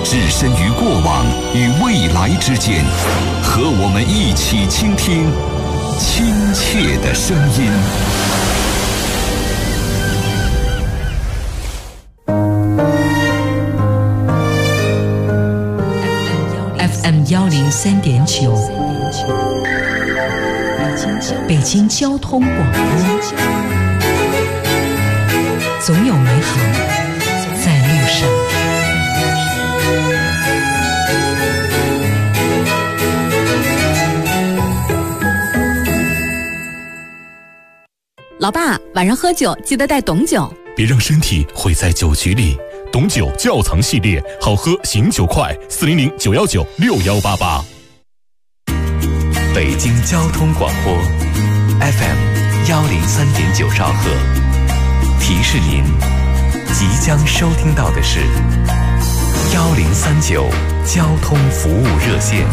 置身于过往与未来之间，和我们一起倾听亲切的声音。 FM 103.9，北京交通广播，总有美好在路上。 老爸，晚上喝酒记得带董酒， 别让身体毁在酒局里。董酒窖藏系列，好喝醒酒快，400-919-6188。 北京交通广播 FM 103.9兆赫，提示您即将收听到的是1039交通服务热线。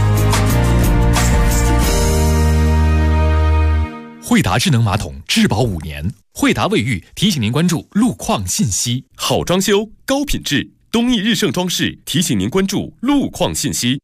惠达智能马桶质保5年，惠达卫浴提醒您关注路况信息。 好装修高品质，东义日盛装饰提醒您关注路况信息。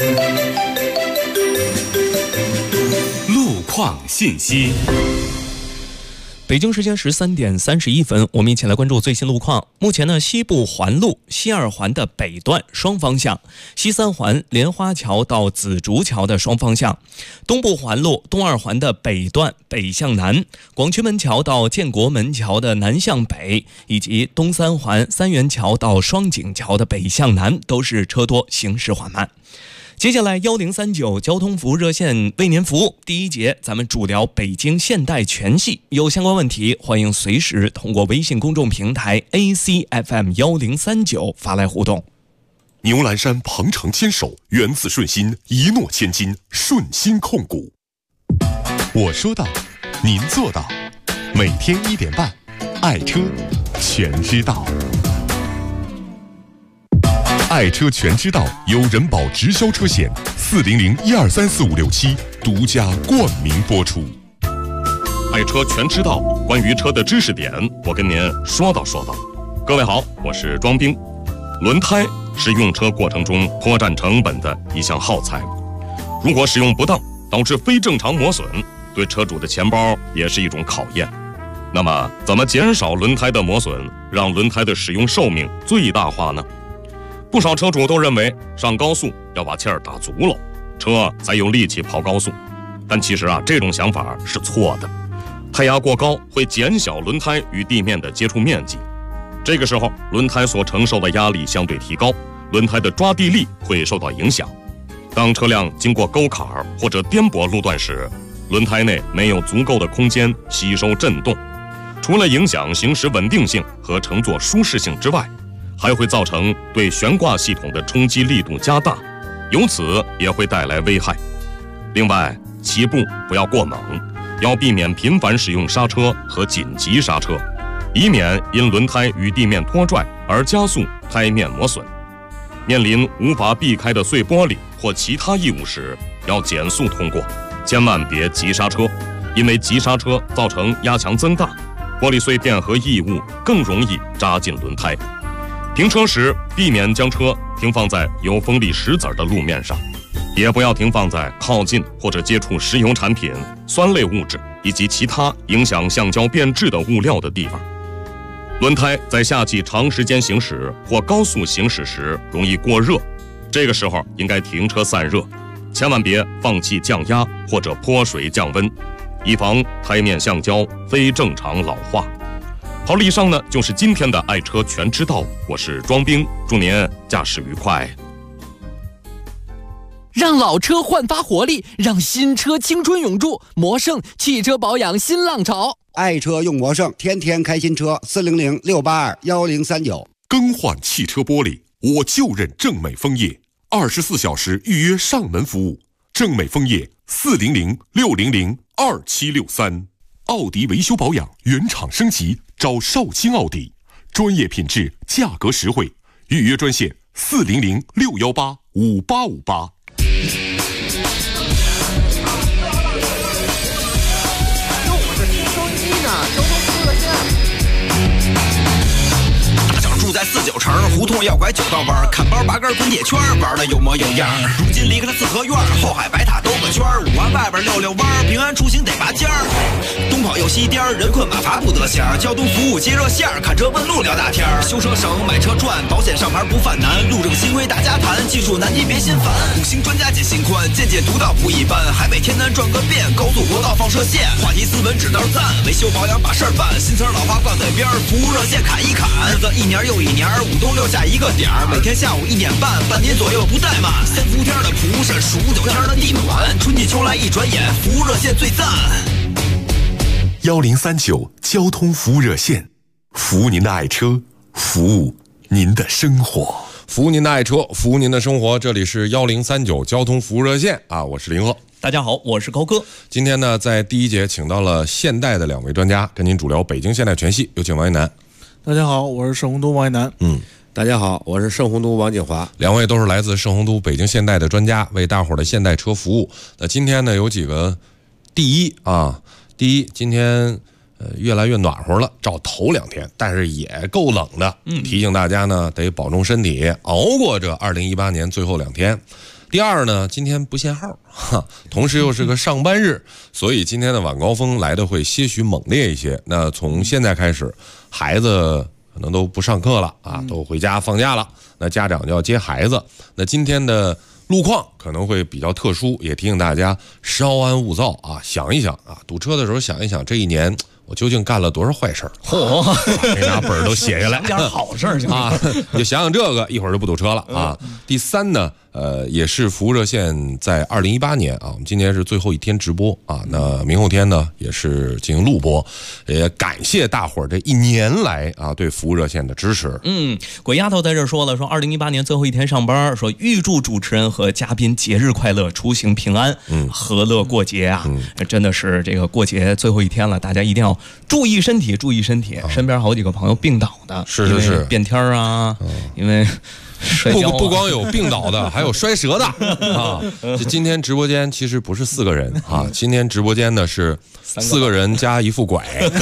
路况信息。 北京时间13点31分，我们一起来关注最新路况。目前呢，西部环路西二环的北段双方向，西三环莲花桥到紫竹桥的双方向，东部环路东二环的北段北向南，广渠门桥到建国门桥的南向北，以及东三环三元桥到双井桥的北向南，都是车多行驶缓慢。接下来1039交通服务热线为您服务。第一节咱们主聊北京现代全系，有相关问题欢迎随时通过微信公众平台 ACFM 1039发来互动。 牛栏山鹏程牵手，源自顺心，一诺千金，顺心控股。我说到，您做到。每天1点半，爱车全知道。爱车全知道由人保直销车险400-1234567独家冠名播出。爱车全知道，关于车的知识点，我跟您说道。各位好，我是庄兵。轮胎是用车过程中颇占成本的一项耗材，如果使用不当，导致非正常磨损，对车主的钱包也是一种考验。那么，怎么减少轮胎的磨损，让轮胎的使用寿命最大化呢？不少车主都认为上高速要把气儿打足了，车才有力气跑高速。但其实这种想法是错的。胎压过高会减小轮胎与地面的接触面积，这个时候轮胎所承受的压力相对提高，轮胎的抓地力会受到影响。当车辆经过沟坎或者颠簸路段时，轮胎内没有足够的空间吸收震动，除了影响行驶稳定性和乘坐舒适性之外，还会造成对悬挂系统的冲击力度加大，由此也会带来危害。另外，起步不要过猛，要避免频繁使用刹车和紧急刹车，以免因轮胎与地面拖拽而加速胎面磨损。面临无法避开的碎玻璃或其他异物时，要减速通过，千万别急刹车，因为急刹车造成压强增大，玻璃碎片和异物更容易扎进轮胎。停车时避免将车停放在有锋利石子的路面上，也不要停放在靠近或者接触石油产品、酸类物质以及其他影响橡胶变质的物料的地方。轮胎在夏季长时间行驶或高速行驶时容易过热，这个时候应该停车散热，千万别放气降压或者泼水降温，以防胎面橡胶非正常老化。好了，以上呢就是今天的爱车全知道，我是庄兵，祝您驾驶愉快。 让老车焕发活力，让新车青春永驻。魔胜汽车保养新浪潮， 爱车用魔胜，天天开新车。400-682-1039。 更换汽车玻璃，我就认正美枫叶，24小时预约上门服务。正美枫叶400-600-2763。奥迪维修保养原厂升级，找少卿奥迪，专业品质，价格实惠。预约专线400-618-5858。 我这听收音机呢，交通服务热线。 大小住在49 9成，胡同要拐9道弯，看包8根滚铁圈，玩的有模有样。如今离开了四合院，后海白塔兜个圈，5环外边溜溜弯，平安出行得拔尖儿。东跑又西颠，人困马乏不得闲，交通服务接热线，看车问路聊大天，修车省买车赚，保险上牌不犯难，路政新规大家谈，技术难题别心烦。5星专家解心宽，见解独到不一般，海北天南转个遍，高速国道放射线，话题斯文指道赞，维修保养把事儿办，新词老话挂嘴边，服务热线砍一砍，日子一年又一年，5东6下一个点儿，每天下午1点半，半年左右不怠慢。3伏天的蒲扇，数9天的地暖，春季秋来一转眼，服务热线最赞。 1039交通服务热线，服务您的爱车，服务您的生活，服务您的爱车，服务您的生活。这里是1039交通服务热线啊，我是林鹤。 大家好，我是高哥。 今天呢，在第一节请到了现代的2位专家，跟您主聊北京现代全系。有请王一楠。 大家好，我是盛洪都王一楠。 大家好，我是盛洪都王景华。 2位都是来自盛洪都北京现代的专家，为大伙儿的现代车服务。那今天呢，有几个第一，今天越来越暖和了，照头2天，但是也够冷的。提醒大家呢，得保重身体，熬过这2018年最后2天。第二呢，今天不限号，同时又是个上班日，所以今天的晚高峰来的会些许猛烈一些。那从现在开始，孩子可能都不上课了啊，都回家放假了，那家长就要接孩子。那今天的路况可能会比较特殊，也提醒大家稍安勿躁啊，想一想啊，堵车的时候想一想这一年我究竟干了多少坏事儿？得拿本儿都写下来， 想点好事儿啊！你就想想这个，一会儿就不堵车了啊。第三呢，也是服务热线在2018年啊，我们今年是最后一天直播啊。那明后天呢，也是进行录播，也感谢大伙儿这1年来啊对服务热线的支持。 鬼丫头在这说了，说2018年最后一天上班，说预祝主持人和嘉宾节日快乐，出行平安，和乐过节啊！真的是这个过节最后一天了，大家一定要注意身体，注意身体。身边好几个朋友病倒的， 是变天啊，因为不光有病倒的，还有摔折的啊！今天直播间其实不是4个人啊，今天直播间呢是4个人加一副拐。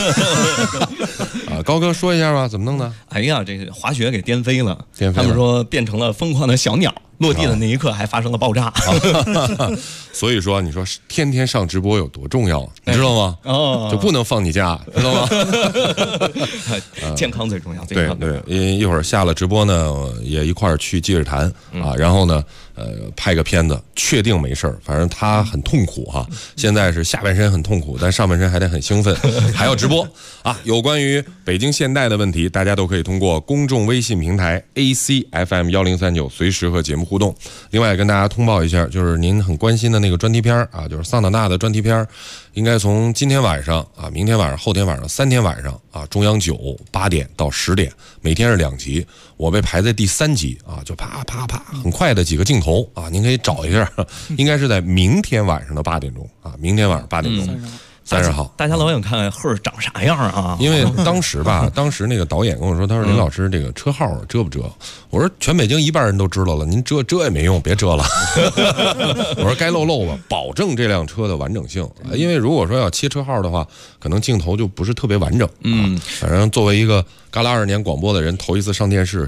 高哥说一下吧，怎么弄的？ 哎呀，这个滑雪给颠飞了，他们说变成了疯狂的小鸟，落地的那一刻还发生了爆炸。 所以说，你说天天上直播有多重要，你知道吗？就不能放你假，知道吗？ 健康最重要。 对，一会儿下了直播呢，也一块儿去积日坛啊，然后呢，拍个片子，确定没事儿，反正他很痛苦哈。现在是下半身很痛苦，但上半身还得很兴奋，还要直播啊。有关于北京现代的问题，大家都可以通过公众微信平台 ACFM 1039随时和节目互动。另外跟大家通报一下，就是您很关心的那个专题片啊，就是桑塔纳的专题片，应该从今天晚上啊、明天晚上、后天晚上3天晚上啊，中央9 8点到10点，每天是2集。我被排在第3集啊，就啪啪啪，很快的几个镜头啊，您可以找一下，应该是在明天晚上的8点钟啊，明天晚上8点钟。30号， 大家老想看赫长啥样啊？ 因为当时那个导演跟我说，他说林老师这个车号遮不遮？我说全北京1半人都知道了，您遮也没用，别遮了。我说该露吧，保证这辆车的完整性。因为如果说要切车号的话，可能镜头就不是特别完整。反正作为一个干了20年广播的人，头一次上电视，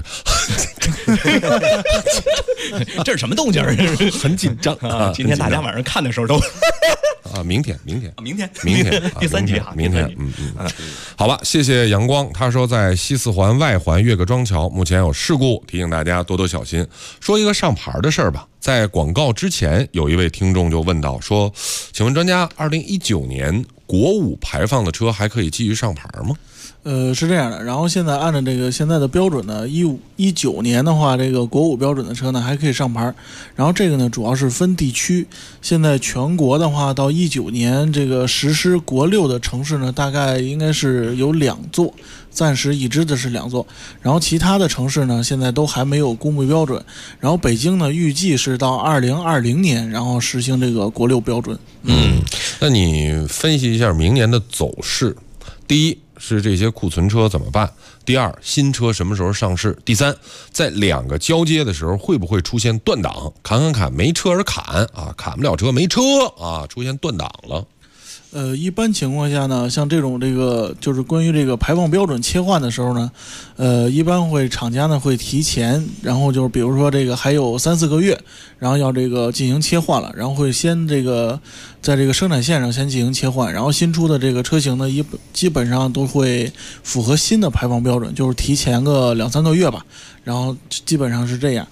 这是什么动静？ 很紧张啊！ 今天大家晚上看的时候都。 明天第3集啊， 明天，好吧，谢谢阳光。他说在西4环外环越个庄桥目前有事故，提醒大家多多小心。说一个上牌的事儿吧，在广告之前，有一位听众就问到说，请问专家，2019年国5排放的车还可以继续上牌吗？ 是这样的，然后现在按照这个现在的标准呢，19年的话，这个国5标准的车呢还可以上牌，然后这个呢主要是分地区，现在全国的话到19年这个实施国6的城市呢，大概应该是有2座，暂时已知的是2座，然后其他的城市呢现在都还没有公布标准，然后北京呢预计是到2020年，然后实行这个国6标准。 那你分析一下明年的走势，第一是这些库存车怎么办？第二，新车什么时候上市？第三，在2个交接的时候会不会出现断档？砍没车而砍啊，砍不了车没车啊，出现断档了。 一般情况下呢，像这种就是关于这个排放标准切换的时候呢，一般厂家呢会提前，然后就是比如说这个还有3-4个月，然后要这个进行切换了，然后会先在这个生产线上先进行切换，然后新出的这个车型呢，基本上都会符合新的排放标准，就是提前个2-3个月吧，然后基本上是这样，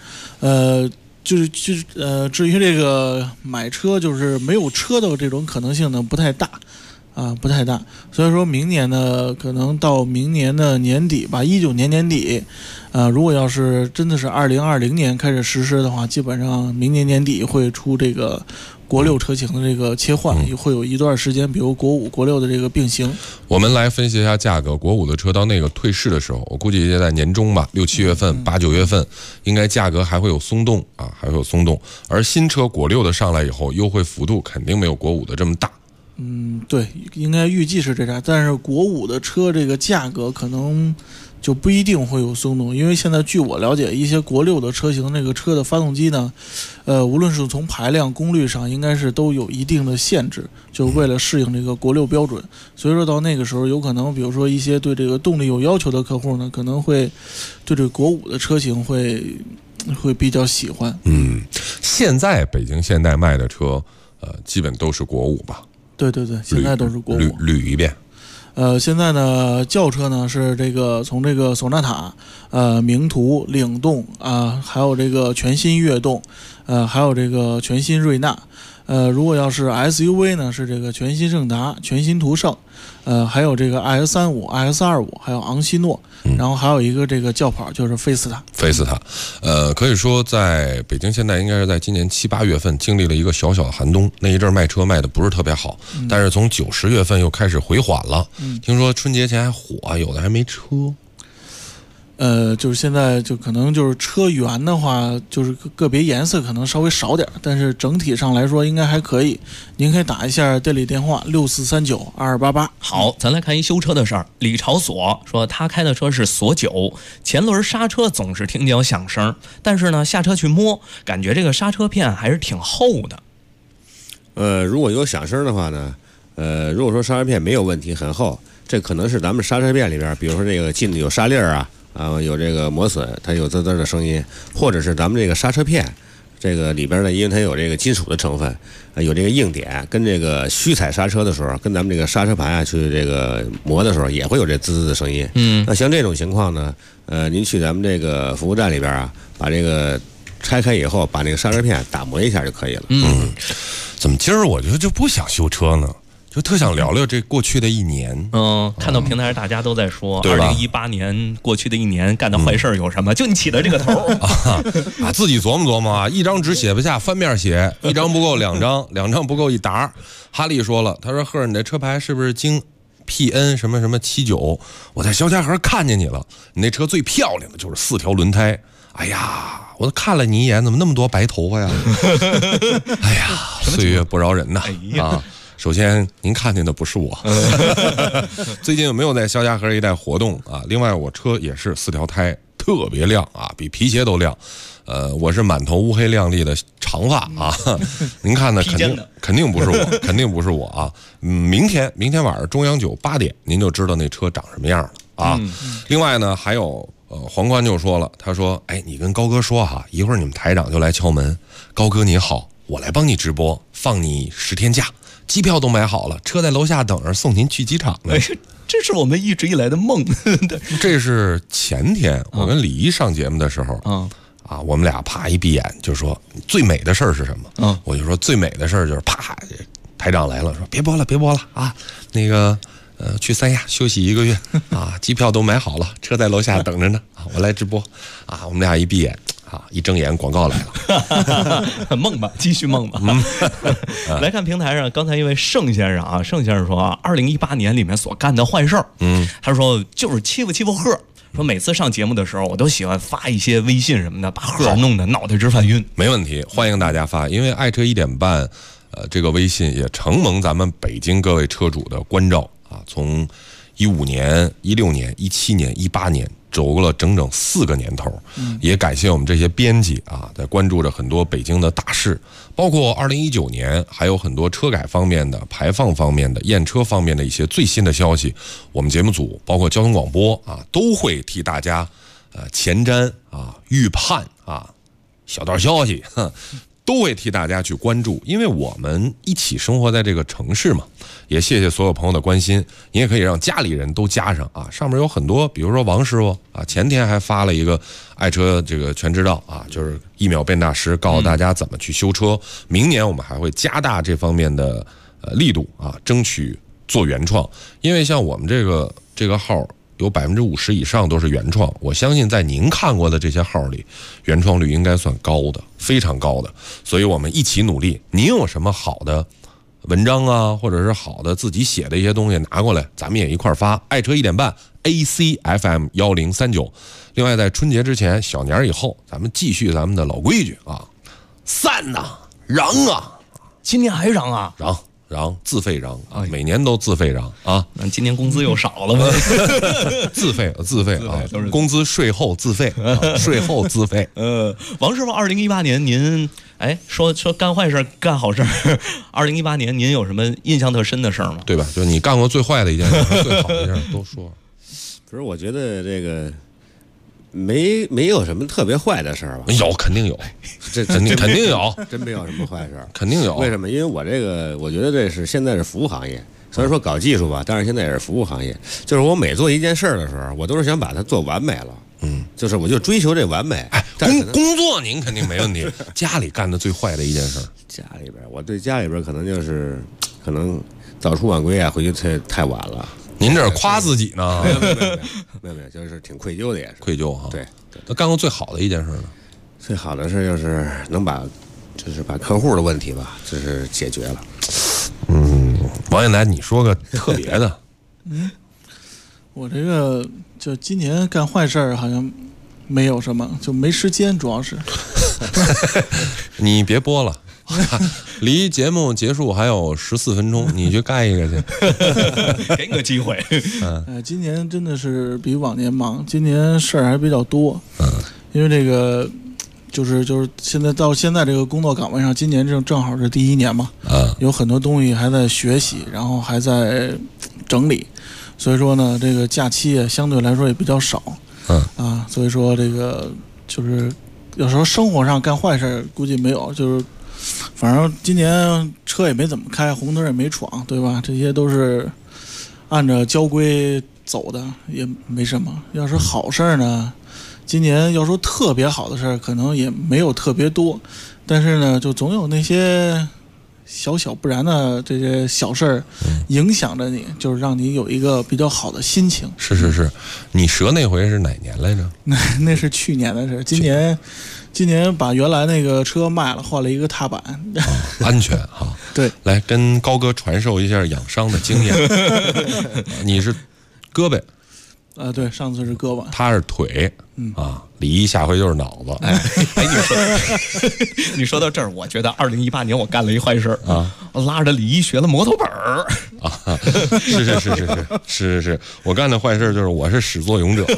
至于这个买车就是没有车的这种可能性呢不太大，不太大。所以说明年呢，可能到明年的年底吧，19年年底，如果要是真的是2020年开始实施的话，基本上明年年底会出这个国6车型的这个切换，会有一段时间，比如国5、国6的这个并行。 我们来分析一下价格，国5的车到那个退市的时候，我估计也在年中吧，6、7月份、8、9月份，应该价格还会有松动啊，还会有松动。而新车国6的上来以后，优惠幅度肯定没有国5的这么大。 对，应该预计是这样，但是国5的车这个价格可能就不一定会有松动，因为现在据我了解，一些国6的车型那个车的发动机呢，无论是从排量、功率上，应该是都有一定的限制，就为了适应这个国6标准。所以说到那个时候，有可能比如说一些对这个动力有要求的客户呢，可能会对这个国5的车型会比较喜欢。 现在北京现代卖的车，基本都是国5吧？ 对，现在都是国5。 捋一遍。 现在呢，轿车呢是这个从这个索纳塔、名图、领动还有这个全新悦动，还有这个全新瑞纳。如果要是 SUV 呢，是这个全新胜达、全新途胜，还有这个 IS35、IS25，还有昂希诺，然后还有一个这个轿跑就是菲斯塔。 可以说在北京现在应该是在今年7、8月份经历了一个小小的寒冬，那一阵卖车卖的不是特别好，但是从9、10月份又开始回缓了。听说春节前还火，有的还没车。 就是现在就可能就是车源的话，就是个别颜色可能稍微少点，但是整体上来说应该还可以。您可以打一下店里电话64392288。 好，咱来看一修车的事儿。李朝所说，他开的车是索9，前轮刹车总是听见有响声，但是呢下车去摸，感觉这个刹车片还是挺厚的。 如果有响声的话呢，如果说刹车片没有问题，很厚，这可能是咱们刹车片里边，比如说这个进的有沙粒儿有这个磨损，它有滋滋的声音，或者是咱们这个刹车片这个里边呢，因为它有这个金属的成分，有这个硬点，跟这个虚踩刹车的时候，跟咱们这个刹车盘去这个磨的时候，也会有这滋滋的声音。那像这种情况呢，您去咱们这个服务站里边把这个拆开以后，把那个刹车片打磨一下就可以了。 怎么今儿我觉得就不想修车呢？就特想聊聊这过去的一年。 看到平台大家都在说 ，2018 年过去的一年干的坏事有什么？就你起的这个头自己琢磨琢磨啊，一张纸写不下，翻面写，一张不够2张，2张不够1沓。哈利说了，他说：“赫，你这车牌是不是京 PN 什么什么79？我在肖家河看见你了，你那车最漂亮的就是4条轮胎。哎呀，我都看了你一眼，怎么那么多白头发呀？哎呀，岁月不饶人呐！首先，您看见的不是我。最近有没有在肖家河一带活动啊？另外，我车也是4条胎，特别亮啊，比皮鞋都亮。我是满头乌黑亮丽的长发啊。您看呢？肯定不是我，肯定不是我啊。明天晚上中央9 8点，您就知道那车长什么样了啊。另外呢，还有黄宽就说了，他说：“哎，你跟高哥说哈，一会儿你们台长就来敲门。高哥你好，我来帮你直播，放你10天假。”机票都买好了，车在楼下等着，送您去机场呢。 这是我们一直以来的梦。 这是前天我跟李一上节目的时候，我们俩啪一闭眼就说最美的事儿是什么？我就说最美的事儿就是啪，台长来了，说别播了啊，那个去三亚休息1个月啊，机票都买好了，车在楼下等着呢啊，我来直播啊，我们俩一闭眼。一睁眼广告来了。梦吧，继续梦吧。来看平台上，刚才一位盛先生说2018年里面所干的坏事儿，他说就是欺负贺，说每次上节目的时候，我都喜欢发一些微信什么的，把贺弄得脑袋直犯晕。 没问题，欢迎大家发，因为爱车1点半，这个微信也承蒙咱们北京各位车主的关照啊，从15年、16年、17年、18年。 走了整整4个年头。也感谢我们这些编辑啊，在关注着很多北京的大事，包括2019年还有很多车改方面的、排放方面的、验车方面的一些最新的消息，我们节目组包括交通广播啊，都会替大家前瞻啊、预判啊、小道消息都会替大家去关注，因为我们一起生活在这个城市嘛。也谢谢所有朋友的关心，你也可以让家里人都加上啊。上面有很多，比如说王师傅啊，前天还发了一个爱车这个全知道啊，就是1秒变大师，告诉大家怎么去修车。明年我们还会加大这方面的力度啊，争取做原创。因为像我们这个号有50%以上都是原创，我相信在您看过的这些号里，原创率应该算高的，非常高的。所以我们一起努力。您有什么好的文章啊，或者是好的自己写的一些东西拿过来，咱们也一块发。爱车1点半 ACFM 1039。另外在春节之前，小年以后，咱们继续咱们的老规矩啊，散呐，让啊， 今年还让啊， 让自费让啊，每年都自费让啊。 那今年工资又少了呗？ 自费啊，工资税后自费，税后自费。 王师傅，2018年您说干坏事干好事，2018年您有什么印象特深的事儿吗？ 对吧？就是你干过最坏的一件事，最好的一件事都说。 不是，我觉得这个没有什么特别坏的事儿吧？ 有，肯定有， 这肯定有， 真没有什么坏事儿， 肯定有。 为什么？因为我觉得这是现在是服务行业，虽然说搞技术吧，但是现在也是服务行业。就是我每做一件事儿的时候，我都是想把它做完美了。就是我就追求这完美。 工作您肯定没问题，家里干的最坏的一件事。 家里边，我对家里边可能早出晚归啊，回去太晚了。 您这是夸自己呢？ 没有，就是挺愧疚的，也是愧疚哈。 对， 那干过最好的一件事呢？ 最好的事就是能把客户的问题吧，就是解决了。 王艳楠，你说个特别的。 我这个就今年干坏事好像没有什么，就没时间，主要是。 你别播了。离节目结束还有14分钟，你去干一个去， 给你个机会。 今年真的是比往年忙，今年事儿还比较多。因为这个就是现在到现在这个工作岗位上，今年正好是第1年嘛，有很多东西还在学习，然后还在整理，所以说呢，这个假期也相对来说也比较少。所以说这个就是有时候生活上干坏事估计没有，就是。反正今年车也没怎么开，红灯也没闯，对吧？这些都是按照交规走的，也没什么。要是好事儿呢，今年要说特别好的事儿，可能也没有特别多，但是呢，就总有那些小不然的这些小事儿影响着你，就是让你有一个比较好的心情。 是，你折那回是哪年来着？ 那是去年的事，今年把原来那个车卖了，换了一个踏板。 安全哈。 对， 来跟高哥传授一下养伤的经验。你是胳膊？ 对，上次是胳膊， 他是腿。李一下回就是脑子。 你说到这儿，我觉得2018年我干了一坏事啊，我拉着李一学了摩托本儿啊。是，我干的坏事就是我是始作俑者。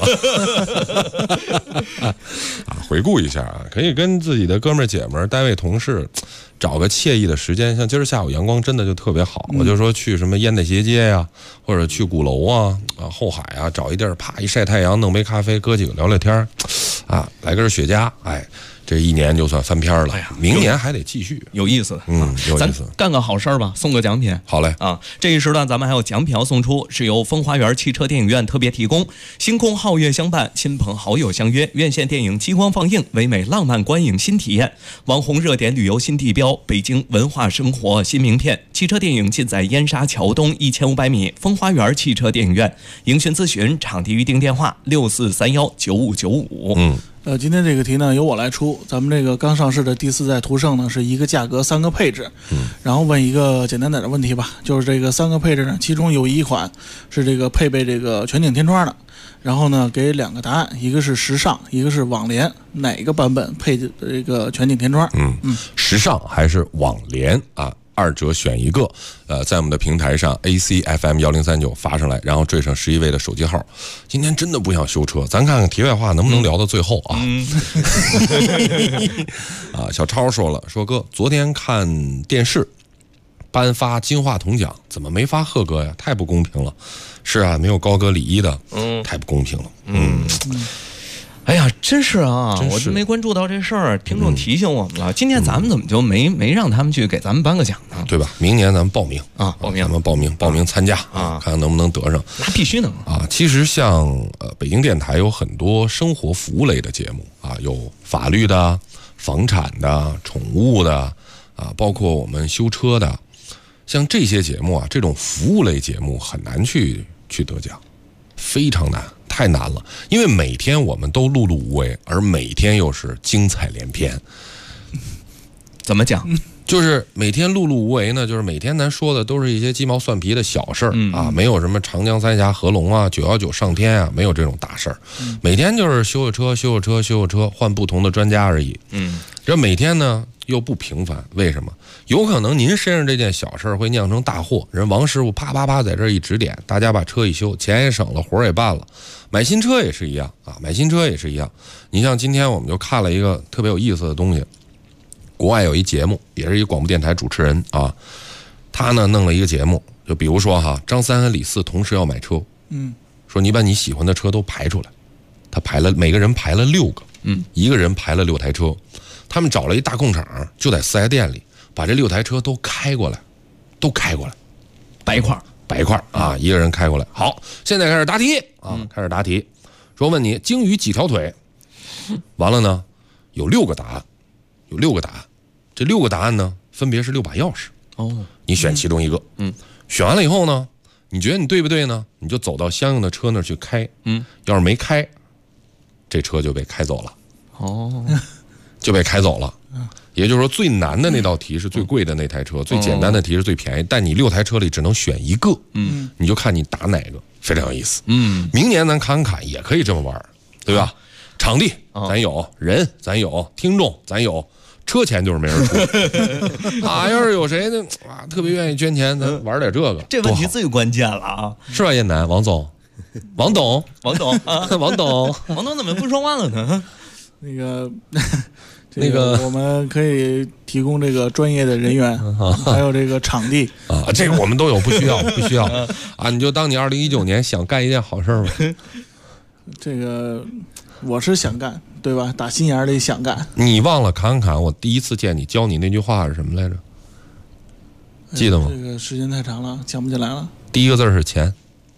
回顾一下啊，可以跟自己的哥们儿姐们儿、单位同事找个惬意的时间，像今儿下午阳光真的就特别好，我就说去什么烟袋斜街呀，或者去鼓楼啊、后海啊，找一地儿啪一晒太阳，弄杯咖啡，哥几个聊聊天啊，来根雪茄，这1年就算翻篇了。明年还得继续， 有意思。 有意思。 咱干个好事儿吧，送个奖品。 好嘞啊！这一时段咱们还有奖品要送出，是由风花园汽车电影院特别提供。星空皓月相伴，亲朋好友相约，院线电影激光放映，唯美浪漫观影新体验。网红热点旅游新地标，北京文化生活新名片。汽车电影尽在燕莎桥东1500米风花园汽车电影院。营询咨询，场地预订电话64319595。 今天这个题呢由我来出，咱们这个刚上市的第4代途胜呢是一个价格3个配置，然后问一个简单点的问题吧，就是这个3个配置呢，其中有一款是这个配备这个全景天窗的，然后呢给2个答案，一个是时尚，一个是网联，哪个版本配这个全景天窗？ 时尚还是网联啊？ 2折选一个，在我们的平台上 ACFM1039发上来，然后缀上11位的手机号。今天真的不想修车，咱看看题外话能不能聊到最后啊？小超说了，说哥，昨天看电视颁发金话筒奖，怎么没发贺哥呀？太不公平了。是啊，没有高歌李一的，太不公平了。 哎呀，真是啊，我就没关注到这事儿，听众提醒我们了。今天咱们怎么就没让他们去给咱们颁个奖呢？ 对吧？明年咱们报名啊，咱们报名参加啊，看看能不能得上。 那必须能啊！其实像北京电台有很多生活服务类的节目啊，有法律的、房产的、宠物的啊，包括我们修车的，像这些节目啊，这种服务类节目很难去得奖，非常难。太难了，因为每天我们都碌碌无为，而每天又是精彩连篇。 怎么讲？ 就是每天碌碌无为呢，就是每天咱说的都是一些鸡毛蒜皮的小事儿啊，没有什么长江三峡合龙啊、919上天啊，没有这种大事儿。每天就是修个车，换不同的专家而已。这每天呢又不平凡，为什么？有可能您身上这件小事会酿成大祸，人王师傅啪啪啪在这一指点，大家把车一修，钱也省了，活也办了。买新车也是一样啊，你像今天我们就看了一个特别有意思的东西，国外有一节目，也是一广播电台主持人啊，他呢弄了一个节目，就比如说哈，张三和李四同时要买车，说你把你喜欢的车都排出来，他每个人排了6个，一个人排了6台车，他们找了一大工厂，就在4S店里把这6台车都开过来，摆一块啊，一个人开过来。好，现在开始答题啊，说问你鲸鱼几条腿？完了呢，有6个答案，这6个答案呢，分别是6把钥匙。你选其中一个。选完了以后呢，你觉得你对不对呢？你就走到相应的车那儿去开。要是没开，这车就被开走了。也就是说，最难的那道题是最贵的那台车，最简单的题是最便宜，但你6台车里只能选一个，你就看你打哪个，非常有意思。明年咱看也可以这么玩，对吧？场地咱有，人咱有，听众咱有，车钱就是没人出啊。要是有谁呢特别愿意捐钱，咱玩点这个。 这问题最关键了啊， 是吧？燕南，王董王董怎么不说话了呢？ 那个我们可以提供这个专业的人员，还有这个场地啊，这个我们都有，不需要啊，你就当你2019年想干一件好事吧。 这个我是想干，对吧？打心眼里想干。 你忘了侃我第一次见你教你那句话是什么来着？记得吗？ 这个时间太长了，想不起来了。 第一个字是钱。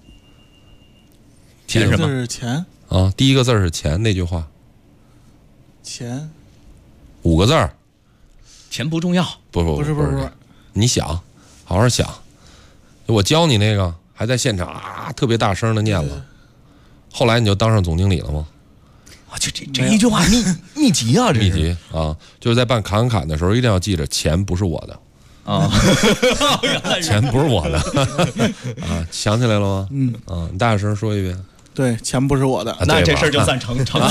钱什么？是钱啊，第一个字是钱，那句话。 钱。 5个字儿， 钱不重要。 不是， 你想，好好想。我教你那个，还在现场啊，特别大声的念了。后来你就当上总经理了吗？ 就这一句话秘籍啊，这是秘籍啊，就是在办侃的时候一定要记着，钱不是我的啊，钱不是我的啊，想起来了吗？你大声说一遍。 对，钱不是我的， 那这事儿就算成了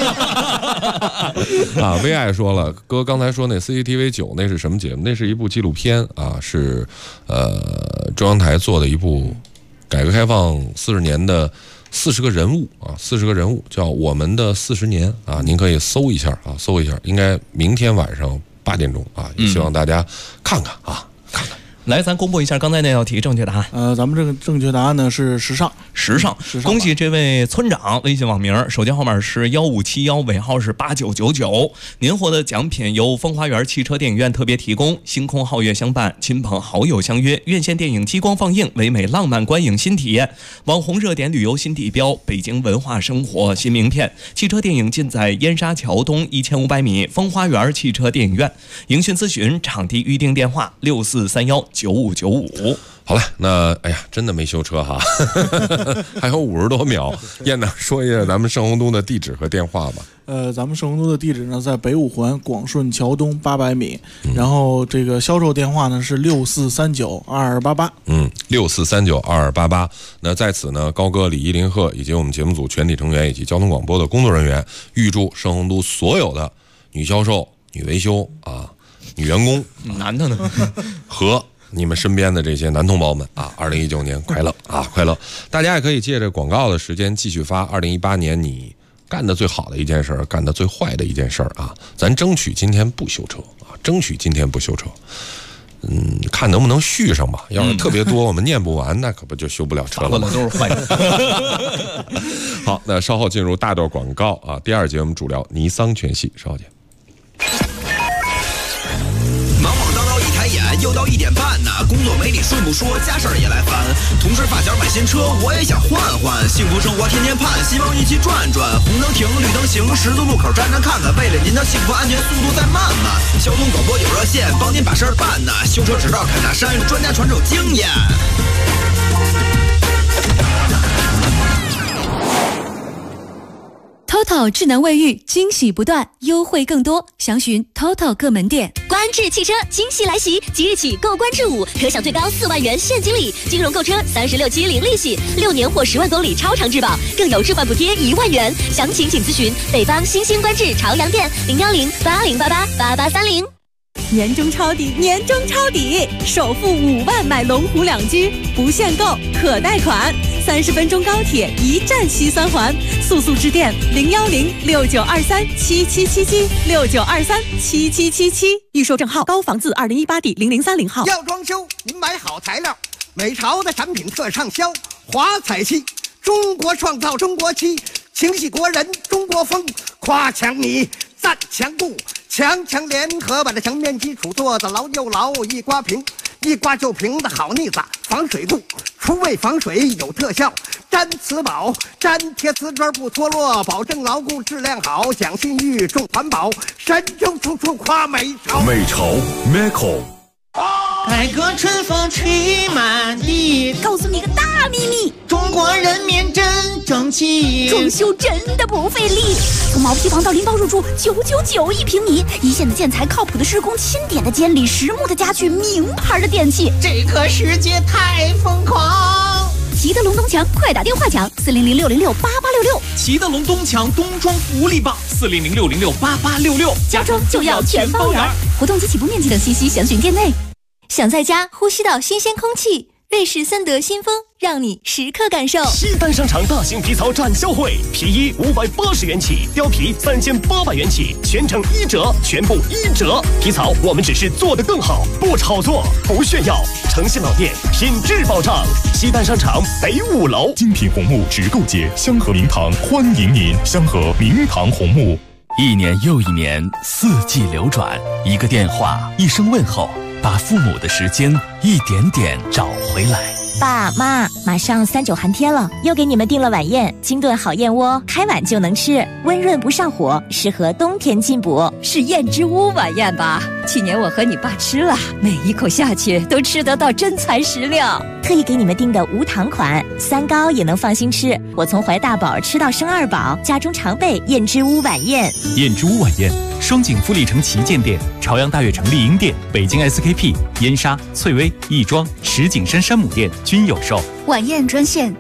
啊。微爱说了，哥刚才说那 CCTV 9那是什么节目？那是一部纪录片啊，是中央台做的一部改革开放40年的40个人物啊，40个人物叫《我们的40年》啊，您可以搜一下，应该明天晚上8点钟啊，也希望大家看看。 来，咱公布一下刚才那道题正确答案。 咱们这个正确答案呢是时尚。 恭喜这位村长，微信网名手机号码是1571，尾号是8999。您获得奖品由风花园汽车电影院特别提供，星空皓月相伴，亲朋好友相约，院线电影激光放映，唯美浪漫观影新体验，网红热点旅游新地标，北京文化生活新名片。汽车电影尽在燕莎桥东1500米风花园汽车电影院。营讯咨询场地预订电话64319595。 好了，那哎呀，真的没修车哈，还有50多秒。燕南说一下咱们盛洪都的地址和电话吧。 咱们盛洪都的地址呢在北五环广顺桥东800米，然后这个销售电话呢是64392288。64392288。那在此呢，高哥李一林鹤以及我们节目组全体成员以及交通广播的工作人员，预祝盛洪都所有的女销售、女维修啊， 女员工， 男的呢？ 和你们身边的这些男同胞们啊，2019年快乐啊，快乐！大家也可以借着广告的时间继续发2018年你干的最好的一件事，干的最坏的一件事啊，咱争取今天不修车啊，争取今天不修车。看能不能续上吧。要是特别多，我们念不完，那可不就修不了车了。 过的都是坏人。 好，那稍后进入大段广告啊。第二节我们主聊尼桑全系，稍后见。 忙忙叨叨一抬眼，又到1点半呢。工作没理顺不说，家事儿也来烦。同事发小买新车，我也想换换。幸福生活天天盼，希望一起转转。红灯停，绿灯行，十字路口站站看看。为了您的幸福安全，速度再慢慢。交通广播有热线，帮您把事儿办呢。修车直道砍大山，专家传授经验。 TOTO 智能卫浴，惊喜不断，优惠更多，详询 TOTO 各门店。 观致汽车惊喜来袭，即日起购观致5，可享最高4万元现金礼，金融购车36期零利息，6年或10万公里超长质保，更有置换补贴1万元。详情请咨询北方新兴观致朝阳店01080888830。 年终抄底，年终抄底，首付5万买龙湖2居，不限购，可贷款，30分钟高铁一站西三环，速致电01069237777，69237777，预售证号高房字2018第0030号。 要装修，您买好材料，美朝的产品特畅销，华彩漆，中国创造中国漆，情系国人中国风，夸强米，赞强固。强联合把这墙面基础做得牢又牢，一刮平，一刮就平的好腻子，防水固，除味防水有特效，粘瓷宝，粘贴瓷砖不脱落，保证牢固质量好，讲信誉重环保，神州处处夸美朝。 美朝 Meco。 改革春风吹满地， 告诉你个大秘密， 中国人民真争气， 装修真的不费力。从毛坯房到拎包入住，999一平米，一线的建材，靠谱的施工，钦点的监理，实木的家具，名牌的电器， 这个世界太疯狂。 齐德龙东墙，快打电话抢400-606-8866。 齐德龙东墙冬装福利棒，400-606-8866。 家装就要全包圆，活动及起步面积等信息详询店内。想在家呼吸到新鲜空气，瑞士森德新风让你时刻感受。 西单商场大型皮草展销会，皮衣580元起，貂皮3800元起，全程1折，全部1折。皮草我们只是做得更好，不炒作，不炫耀。诚信老店，品质保障。西单商场北5楼。 精品红木直购节，香河明堂欢迎您，香河明堂红木。 一年又一年，四季流转，一个电话，一声问候，把父母的时间一点点找回来。 爸妈，马上3·9寒天了，又给你们订了晚宴，清炖好燕窝，开碗就能吃，温润不上火，适合冬天进补。 是燕之屋晚宴吧？去年我和你爸吃了，每一口下去都吃得到真材实料。 特意给你们订的无糖款，3高也能放心吃。我从怀大宝吃到生2宝，家中常备燕之屋晚宴。 燕之屋晚宴，双井富力城旗舰店、朝阳大悦城丽婴店、北京 SKP、燕莎、翠微、亦庄、石景山山姆店均有售。 晚宴专线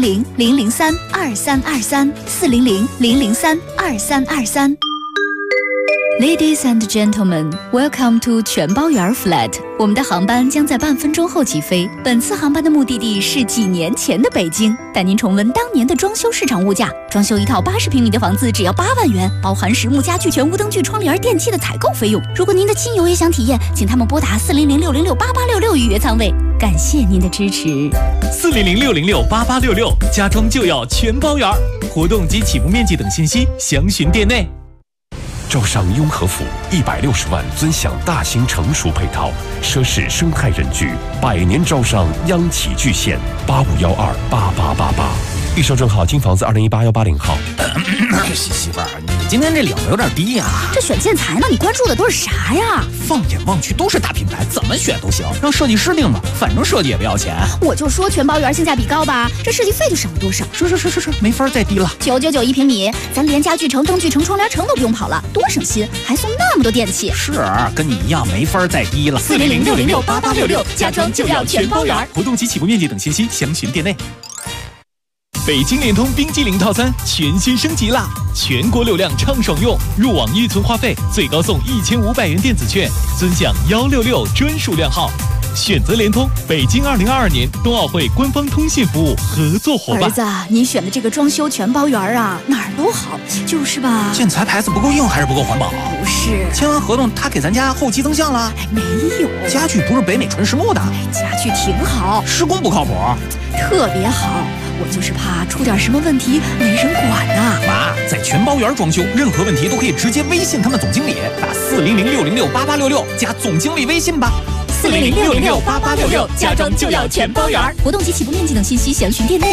400-003-2323，400-003-2323。Ladies and gentlemen, welcome to 全包圆 flat。我们的航班将在半分钟后起飞。本次航班的目的地是几年前的北京，带您重温当年的装修市场物价。装修一套80平米的房子只要8万元，包含实木家具、全屋灯具、窗帘、电器的采购费用。如果您的亲友也想体验，请他们拨打400-606-8866预约舱位。感谢您的支持。 400-606-8866，家装就要全包圆。活动及起步面积等信息详询店内。 招商雍和府160万尊享大型成熟配套，奢侈生态人居，100年招商央企巨献，85128888。预售证号金房子208-180号。 媳妇儿，你今天这领子有点低呀。 这选建材呢，你关注的都是啥呀？ 放眼望去都是大品牌，怎么选都行，让设计师定吧，反正设计也不要钱。 我就说全包圆性价比高吧，这设计费就省了多少？ 是，没法再低了。 999一平米，咱连家具城、灯具城、窗帘城都不用跑了，多省心，还送那么多电器。 是，跟你一样没法再低了。 400-606-8866，家装就要全包圆。 活动及起步面积等信息详询店内。 北京联通冰激凌套餐全新升级啦！全国流量畅爽用，入网预存话费最高送1500元电子券，尊享166专属量号。选择联通，北京2022年冬奥会官方通信服务合作伙伴。 儿子，你选的这个装修全包园啊，哪儿都好，就是吧？ 建材牌子不够硬还是不够环保？ 不是， 签完合同他给咱家后期增项了？ 没有， 家具不是北美纯实木的， 家具挺好， 施工不靠谱， 特别好。我就是怕出点什么问题没人管呐。 妈，在全包园装修，任何问题都可以直接微信他们总经理，打400-606-8866加总经理微信吧。 400-606-8866，家装就要全包园。活动及起步面积等信息详询店内。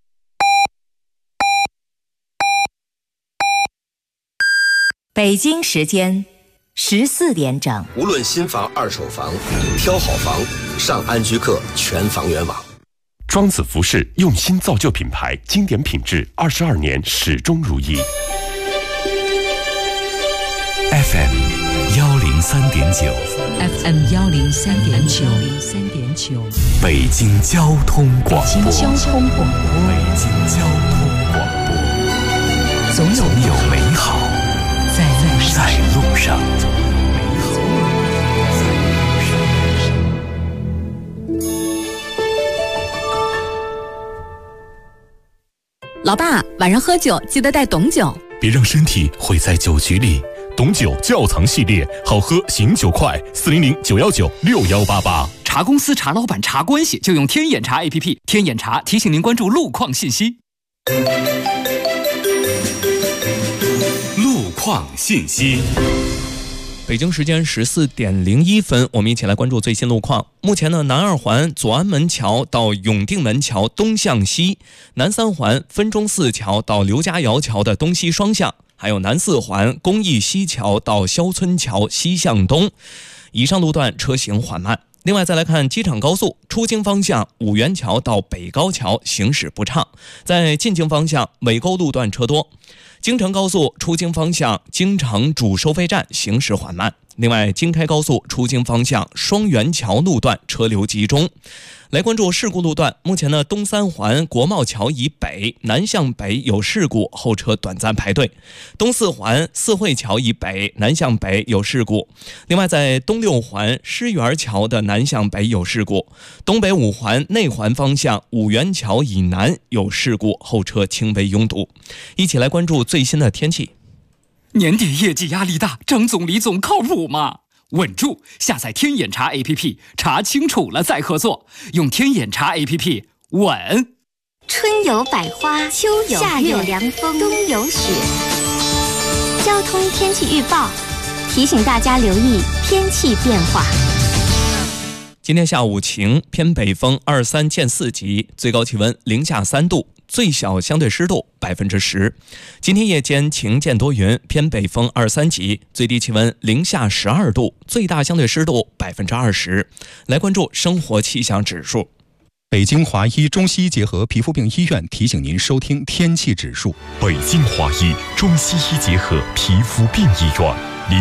北京时间14点整。 无论新房、二手房，挑好房，上安居客全房源网。 庄子服饰用心造就品牌，经典品质，22年始终如一。 FM 103.9 FM 103.9 北京交通广播。 北京交通广播。 北京交通广播。总有美好在路上。 老爸，晚上喝酒记得带董酒， 别让身体毁在酒局里。董酒窖藏系列，好喝醒酒快，400-919-6188。 茶公司、茶老板、茶关系就用天眼茶 APP。天眼茶提醒您关注路况信息。 路况信息。 北京时间14:01，我们一起来关注最新路况。目前呢，南二环左安门桥到永定门桥东向西，南三环分钟寺桥到刘家窑桥的东西双向，还有南四环公益西桥到肖村桥西向东，以上路段车行缓慢。另外再来看机场高速出京方向五元桥到北高桥行驶不畅，在进京方向尾沟路段车多。京承高速出京方向京承主收费站行驶缓慢。另外，京开高速出京方向双元桥路段车流集中。来关注事故路段，目前呢，东三环国贸桥以北南向北有事故，后车短暂排队；东四环四惠桥以北南向北有事故。另外，在东六环狮园桥的南向北有事故，东北五环内环方向五元桥以南有事故，后车轻微拥堵。一起来关注最新的天气。 年底业绩压力大，张总李总靠谱吗？稳住！下载天眼查 APP， 查清楚了再合作。用天眼查 APP， 稳。 春有百花，秋有夏有凉风，冬有雪。交通天气预报提醒大家留意天气变化。 今天下午晴，偏北风23见4级，最高气温零下3度，最小相对湿度10%。今天夜间晴见多云，偏北风23级，最低气温零下12度，最大相对湿度20%。来关注生活气象指数。 北京华医中西医结合皮肤病医院提醒您收听天气指数。 北京华医中西医结合皮肤病医院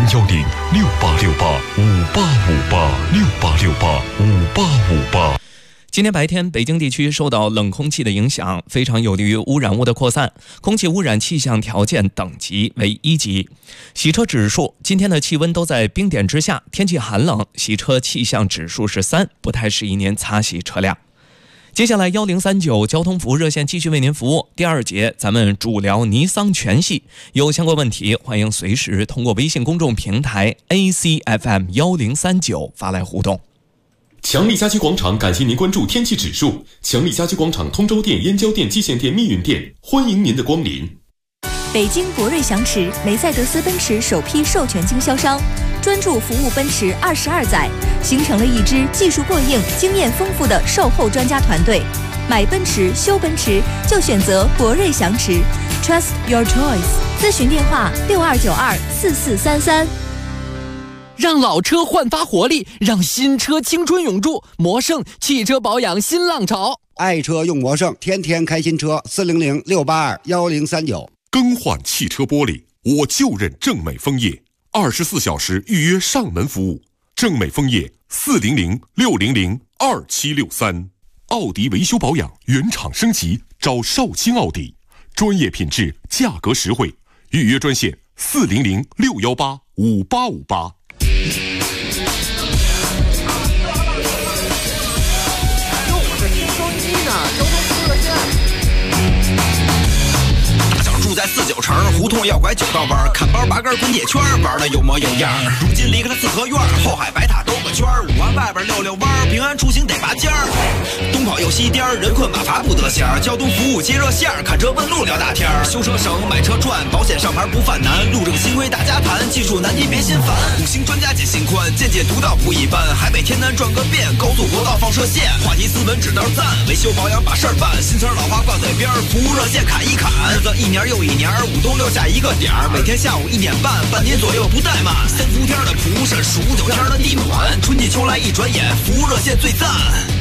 ，010-6868-5858，6868-5858。 今天白天，北京地区受到冷空气的影响，非常有利于污染物的扩散，空气污染气象条件等级为1级。洗车指数，今天的气温都在冰点之下，天气寒冷，洗车气象指数是3，不太适宜您擦洗车辆。接下来1039交通服务热线继续为您服务。第2节咱们主聊尼桑全系，有相关问题欢迎随时通过微信公众平台 ACFM1039 发来互动。 强力家居广场感谢您关注天气指数。强力家居广场通州店、燕郊店、蓟县店、密云店，欢迎您的光临。 北京博瑞祥驰，梅赛德斯奔驰首批授权经销商，专注服务奔驰22载，形成了一支技术过硬、经验丰富的售后专家团队。买奔驰、修奔驰就选择博瑞祥驰 ，Trust your choice。咨询电话62924433。 让老车焕发活力，让新车青春永驻。魔胜汽车保养新浪潮， 爱车用魔胜，天天开新车。400-682-1039。 更换汽车玻璃，我就认正美枫叶，24小时预约上门服务。正美枫叶400-600-2763。 奥迪维修保养原厂升级，找绍兴奥迪，专业品质，价格实惠，预约专线400-618-5858。 住在49城胡同要拐9道弯，看包拔根滚铁圈，玩的有模有样。如今离开了四合院，后海白塔兜个圈，5环外边溜弯，平安出行得拔尖儿。东跑又西颠，人困马乏不得闲。交通服务接热线，看车问路聊大天。修车省，买车赚，保险上牌不犯难。路政新规大家谈，技术难题别心烦。5星专家解心宽，见解独到不一般。海北天南转个遍，高速国道放射线。话题斯文指道赞，维修保养把事儿办。新词老话挂嘴边，服务热线砍一砍。日子一年又一年，5冬6夏一个点儿，每天下午1点半，半年左右不怠慢。3伏天的蒲扇，数9天的地暖，春季秋来一转眼，服务热线最赞。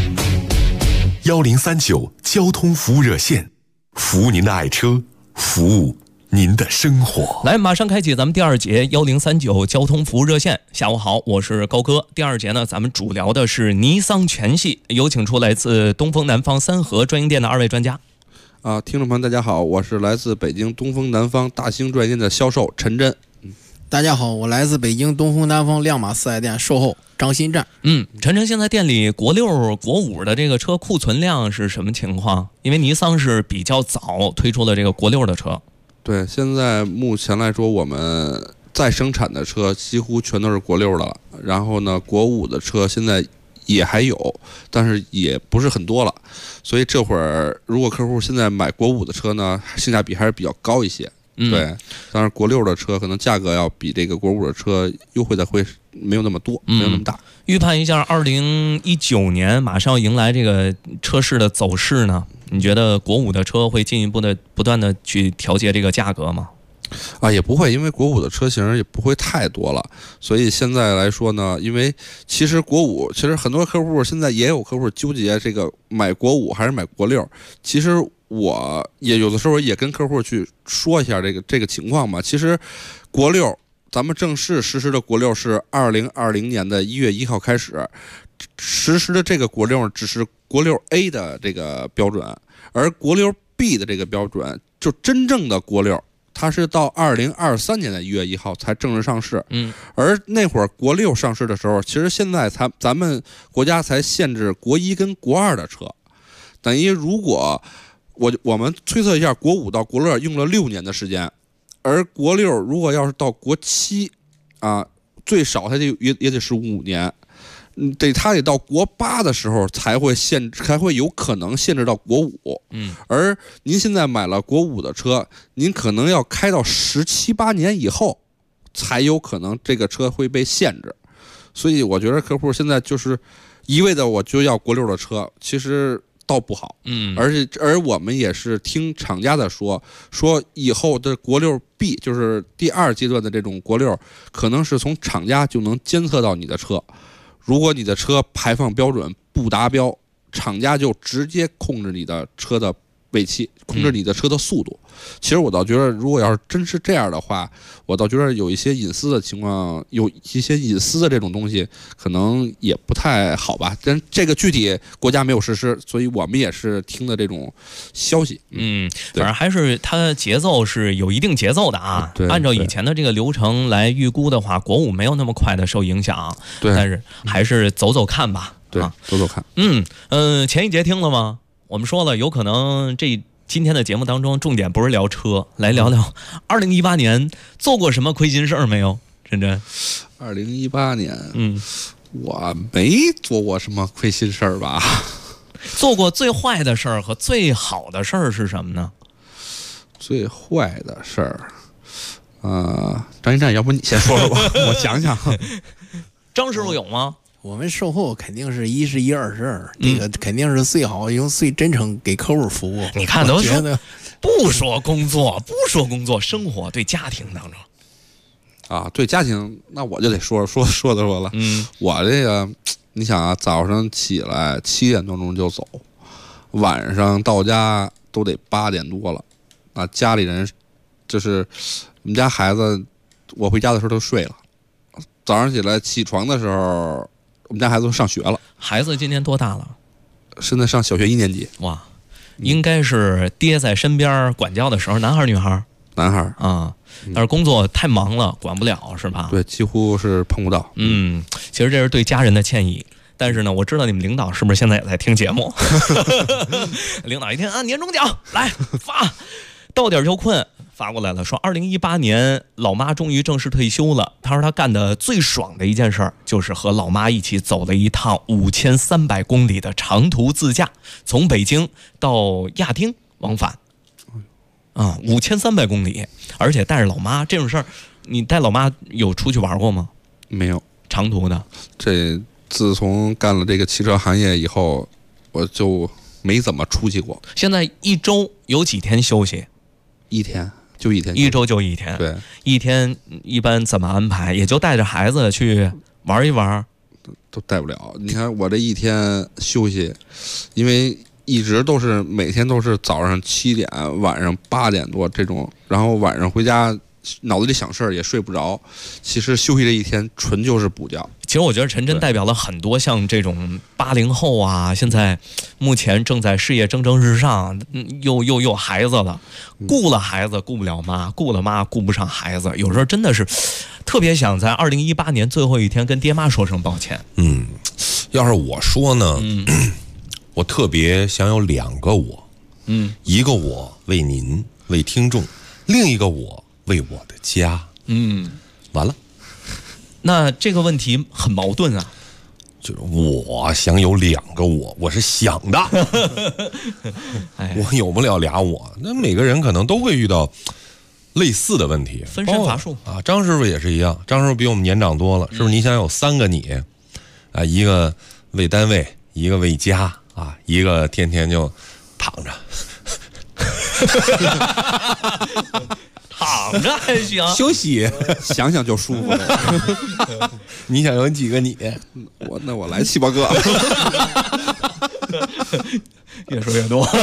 1039交通服务热线，服务您的爱车，服务您的生活。 来，马上开启咱们第2节1039交通服务热线。下午好，我是高哥。第2节呢，咱们主聊的是尼桑全系，有请出来自东风南方三河专营店的2位专家。 听众朋友大家好，我是来自北京东风南方大兴专营店的销售陈真。 大家好，我来自北京东风南方亮马4S店售后张新站。 陈真，现在店里国6、国5的这个车库存量是什么情况？因为尼桑是比较早推出了这个国6的车。 对，现在目前来说，我们在生产的车几乎全都是国6的了。然后呢，国5的车现在也还有，但是也不是很多了。所以这会儿如果客户现在买国5的车呢，性价比还是比较高一些。对，当然国6的车可能价格要比这个国5的车优惠的会没有那么多，没有那么大。 预判一下2019年马上要迎来这个车市的走势呢，你觉得国5的车会进一步的不断的去调节这个价格吗？ 也不会，因为国5的车型也不会太多了，所以现在来说呢，因为其实国5，其实很多客户现在也有客户纠结这个买国5还是买国6。其实我也有的时候也跟客户去说一下这个情况嘛。其实国6咱们正式实施的国6是2020年的1月1号开始实施的，这个国6只是国6A 的这个标准，而国6B 的这个标准就真正的国6。它是到2023年的1月1号才正式上市，而那会儿国6上市的时候，其实现在咱们国家才限制国1跟国2的车，等于如果我们推测一下，国5到国6用了6年的时间，而国6如果要是到国7最少它也得是5年。它得到国8的时候才会有可能限制到国5。而您现在买了国5的车，您可能要开到17、18年以后，才有可能这个车会被限制。所以我觉得客户现在就是一味的我就要国6的车，其实倒不好。而我们也是听厂家的说以后的国6B，就是第2阶段的这种国6，可能是从厂家就能监测到你的车。如果你的车排放标准不达标，厂家就直接控制你的车的尾气，控制你的车的速度。其实我倒觉得，如果要是真是这样的话，我倒觉得有一些隐私的情况，有一些隐私的这种东西，可能也不太好吧。但这个具体国家没有实施，所以我们也是听的这种消息。 反正还是它的节奏是有一定节奏的啊。按照以前的这个流程来预估的话，国5没有那么快的受影响。但是还是走走看吧。 走走看。 前一节听了吗？我们说了，有可能今天的节目当中，重点不是聊车，来聊聊2018年做过什么亏心事儿没有？真真 ，2018年，我没做过什么亏心事儿吧？ 做过最坏的事儿和最好的事儿是什么呢？ 最坏的事儿，张一站，要不你先说说吧，我想想。 张师傅有吗？ 我们售后肯定是1是1，2是2，这个肯定是最好，用最真诚给客户服务。 你看都觉得不说工作，生活对家庭当中对家庭，那我就得说了。我这个，你想啊，早上起来7点多钟就走，晚上到家都得8点多了。家里人就是我们家孩子，我回家的时候都睡了。早上起来起床的时候，我们家孩子都上学了。 孩子今年多大了？ 现在上小学1年级。 哇，应该是爹在身边管教的时候，男孩女孩？ 男孩啊。但是工作太忙了，管不了是吧？ 对，几乎是碰不到。 其实这是对家人的歉意。但是呢，我知道你们领导是不是现在也在听节目？领导一听啊，年终奖来发，到点就困，发过来了，说2018年老妈终于正式退休了。他说他干的最爽的一件事就是和老妈一起走了一趟5300公里的长途自驾，从北京到亚丁往返。5300公里，而且带着老妈这种事儿，你带老妈有出去玩过吗？ 没有， 长途的。 这自从干了这个汽车行业以后，我就没怎么出去过。 现在一周有几天休息 ？1天，就1天。 一周就1天。 对， 一天一般怎么安排？也就带着孩子去玩一玩， 都带不了。你看我这1天休息，因为一直都是每天都是早上7点，晚上8点多这种，然后晚上回家脑子里想事儿也睡不着。其实休息这1天纯就是补觉。 其实我觉得陈真代表了很多像这种80后啊，现在目前正在事业蒸蒸日上，又孩子了，顾了孩子顾不了妈，顾了妈顾不上孩子，有时候真的是特别想在2018年最后一天跟爹妈说声抱歉。 要是我说呢，我特别想有2个我，一个我为您为听众，另一个我为我的家。完了。 那这个问题很矛盾啊， 就是我想有2个我是想的，我有不了俩我。那每个人可能都会遇到类似的问题， 分身乏术啊。张师傅也是一样，张师傅比我们年长多了，是不是？你想有3个你啊，一个为单位，一个为家啊，一个天天就躺着。 躺着还行， 休息，想想就舒服了。 你想有几个你？ 我来7、8个。 越说越多。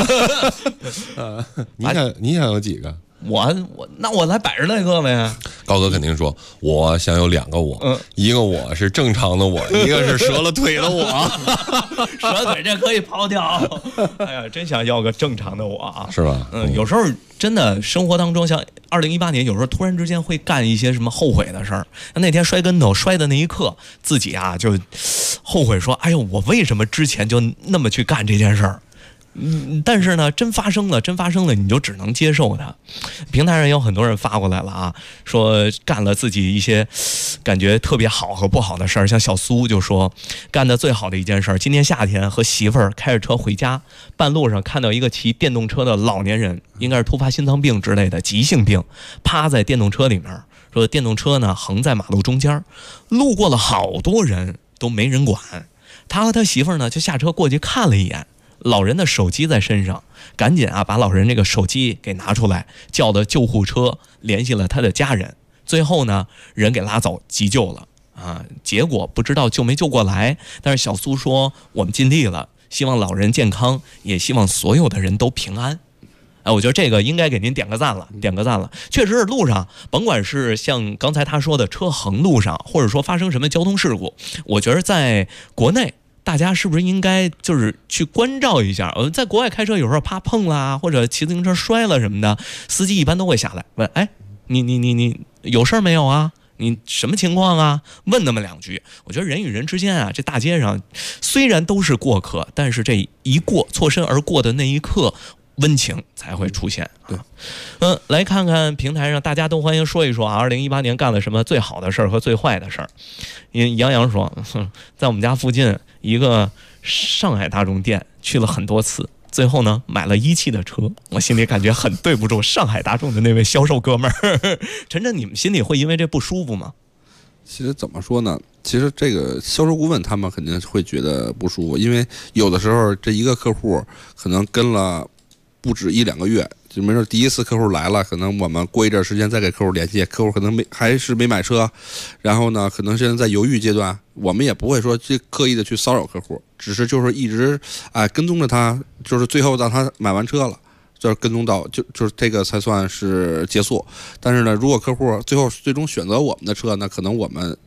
你想有几个？ 那我来100来个呗。 高哥肯定说，我想有2个我，一个我是正常的我，一个是折了腿的我。 折腿这可以抛掉。哎呀，真想要个正常的我啊， 是吧？ 有时候真的生活当中，像2018年，有时候突然之间会干一些什么后悔的事儿。那天摔跟头摔的那一刻，自己啊就后悔说：“哎呦，我为什么之前就那么去干这件事儿？”但是呢，真发生了，你就只能接受它。平台上有很多人发过来了啊，说干了自己一些感觉特别好和不好的事儿。像小苏就说，干的最好的一件事儿，今年夏天和媳妇儿开着车回家，半路上看到一个骑电动车的老年人，应该是突发心脏病之类的急性病，趴在电动车里面，说电动车呢横在马路中间，路过了好多人都没人管，他和他媳妇儿呢就下车过去看了一眼。老人的手机在身上，赶紧啊把老人这个手机给拿出来，叫的救护车，联系了他的家人，最后呢人给拉走急救了啊，结果不知道救没救过来。但是小苏说我们尽力了，希望老人健康，也希望所有的人都平安。我觉得这个应该给您点个赞了。确实是路上，甭管是像刚才他说的车横路上，或者说发生什么交通事故，我觉得在国内大家是不是应该就是去关照一下？在国外开车有时候怕碰啦，或者骑自行车摔了什么的，司机一般都会下来问：“哎，你有事儿没有啊？你什么情况啊？”问那么2句。我觉得人与人之间啊，这大街上虽然都是过客，但是这一过错身而过的那一刻，温情才会出现。 对， 来看看平台上大家都欢迎说一说啊，2018年干了什么最好的事儿和最坏的事儿。杨洋说，在我们家附近一个上海大众店去了很多次，最后呢买了1汽的车，我心里感觉很对不住上海大众的那位销售哥们儿。陈真，你们心里会因为这不舒服吗？ 其实怎么说呢？其实这个销售顾问他们肯定会觉得不舒服，因为有的时候这一个客户可能跟了不止1、2个月，就没准第一次客户来了，可能我们过一阵时间再给客户联系，客户可能还是没买车，然后呢，可能现在在犹豫阶段，我们也不会说去刻意的去骚扰客户，只是就是一直跟踪着他，就是最后让他买完车了，就是跟踪到就是这个才算是结束。但是呢，如果客户最终选择我们的车呢，可能我们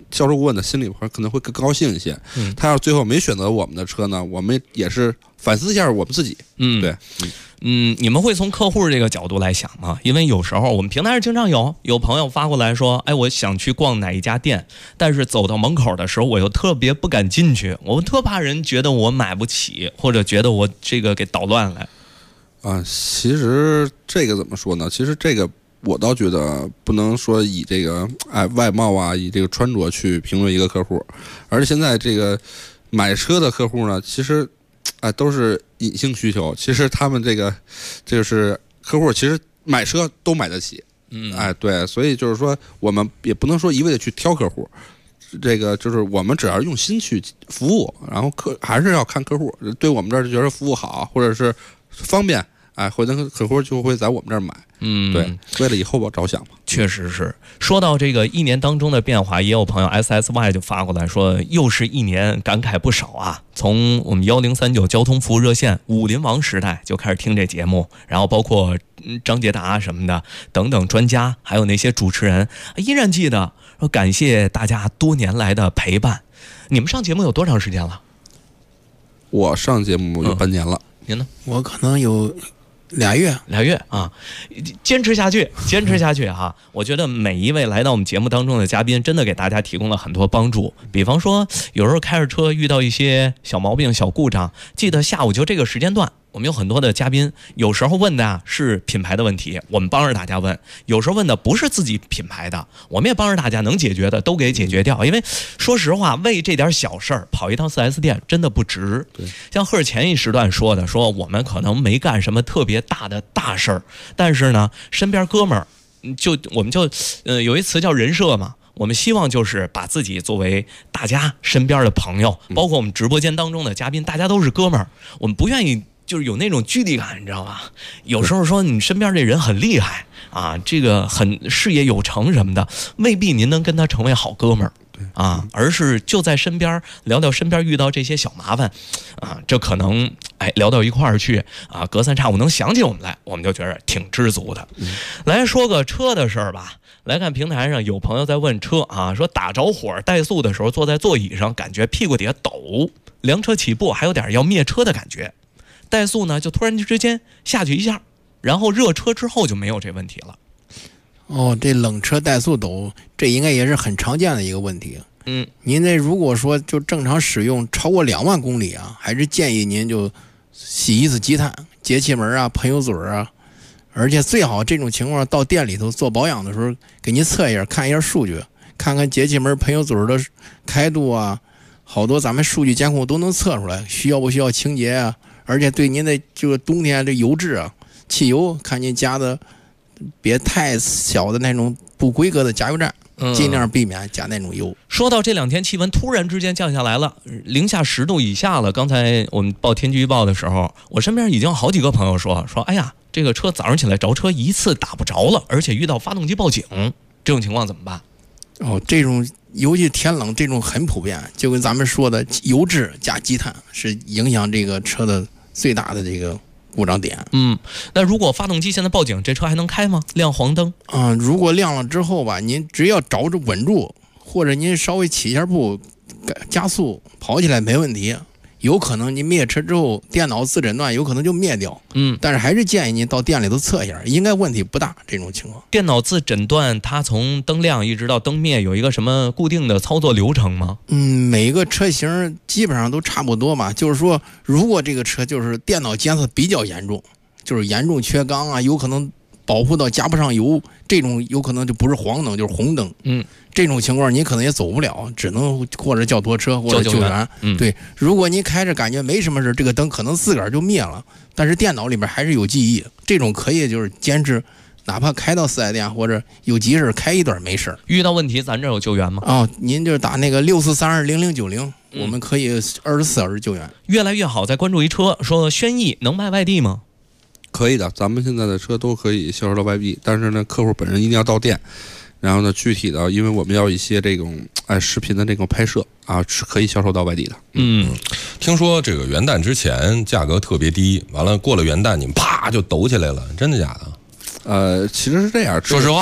销售顾问的心里可能会更高兴一些。他要最后没选择我们的车呢，我们也是反思一下我们自己。对。 你们会从客户这个角度来想吗？因为有时候我们平台上经常有朋友发过来说，哎，我想去逛哪一家店，但是走到门口的时候，我又特别不敢进去，我特怕人觉得我买不起，或者觉得我这个给捣乱了。 其实这个怎么说呢？其实这个我倒觉得不能说以这个外貌啊，以这个穿着去评论一个客户，而且现在这个买车的客户呢，其实都是隐性需求。其实他们这就是客户，其实买车都买得起。对，所以就是说，我们也不能说一味的去挑客户，这个就是我们只要用心去服务，然后还是要看客户对我们这儿觉得服务好，或者是方便，或者客户就会在我们这儿买。对，为了以后着想嘛。 确实是。说到这个一年当中的变化，也有朋友 SSY 就发过来说，又是一年，感慨不少啊。从我们1039交通服务热线武林王时代就开始听这节目，然后包括张杰达什么的等等专家，还有那些主持人，依然记得说感谢大家多年来的陪伴。你们上节目有多长时间了？ 我上节目有半年了。 您呢？ 我可能有俩月啊，坚持下去哈！我觉得每一位来到我们节目当中的嘉宾，真的给大家提供了很多帮助。比方说，有时候开着车遇到一些小毛病、小故障，记得下午就这个时间段，我们有很多的嘉宾，有时候问的是品牌的问题，我们帮着大家问；有时候问的不是自己品牌的，我们也帮着大家能解决的都给解决掉。因为说实话，为这点小事儿跑一趟 4S 店真的不值。像赫尔前一时段说我们可能没干什么特别大的大事儿，但是呢，身边哥们儿我们有一词叫人设嘛。我们希望就是把自己作为大家身边的朋友，包括我们直播间当中的嘉宾，大家都是哥们儿，我们不愿意就是有那种距离感，你知道吧？有时候说你身边这人很厉害啊，这个很事业有成什么的，未必您能跟他成为好哥们儿而是就在身边聊聊身边遇到这些小麻烦这可能聊到一块儿去隔三差五能想起我们来，我们就觉得挺知足的。来说个车的事儿吧。来看平台上有朋友在问车说打着火怠速的时候坐在座椅上感觉屁股底下抖，凉车起步还有点要灭车的感觉，怠速呢就突然之间下去一下，然后热车之后就没有这问题了。 这冷车怠速抖，这应该也是很常见的一个问题。您这如果说就正常使用超过2万公里还是建议您就洗一次积碳、节气门喷油嘴而且最好这种情况到店里头做保养的时候给您测一下，看一下数据，看看节气门、喷油嘴的开度好多咱们数据监控都能测出来，需要不需要清洁而且对您的这个冬天的油质汽油，看您加的别太小的那种不规格的加油站，尽量避免加那种油。 说到这2天气温突然之间降下来了，零下10度以下了。刚才我们报天气预报的时候，我身边已经有好几个朋友说哎呀，这个车早上起来着车一次打不着了，而且遇到发动机报警，这种情况怎么办？ 这种尤其天冷，这种很普遍，就跟咱们说的油脂加积碳是影响这个车的最大的这个故障点。 那如果发动机现在报警，这车还能开吗？亮黄灯如果亮了之后吧，您只要着着稳住，或者您稍微起一下步加速跑起来没问题，有可能您灭车之后电脑自诊断有可能就灭掉。但是还是建议您到店里头测一下，应该问题不大。这种情况电脑自诊断它从灯亮一直到灯灭有一个什么固定的操作流程吗？ 每一个车型基本上都差不多嘛，就是说如果这个车就是电脑监测比较严重，就是严重缺缸有可能保护到加不上油，这种有可能就不是黄灯就是红灯。这种情况你可能也走不了，只能或者叫拖车或者救援。对，如果您开着感觉没什么事，这个灯可能自个儿就灭了，但是电脑里边还是有记忆，这种可以就是坚持，哪怕开到4S店或者有急事开一段没事。 遇到问题咱这有救援吗？ 您就打那个64320090，我们可以24小时救援。 越来越好，再关注一车说轩逸能卖外地吗？ 可以的，咱们现在的车都可以销售到外地，但是呢，客户本人一定要到店。然后呢，具体的，因为我们要一些这种视频的这种拍摄是可以销售到外地的。 听说这个元旦之前价格特别低，完了过了元旦你们啪就抖起来了，真的假的？ 其实是这样， 说实话，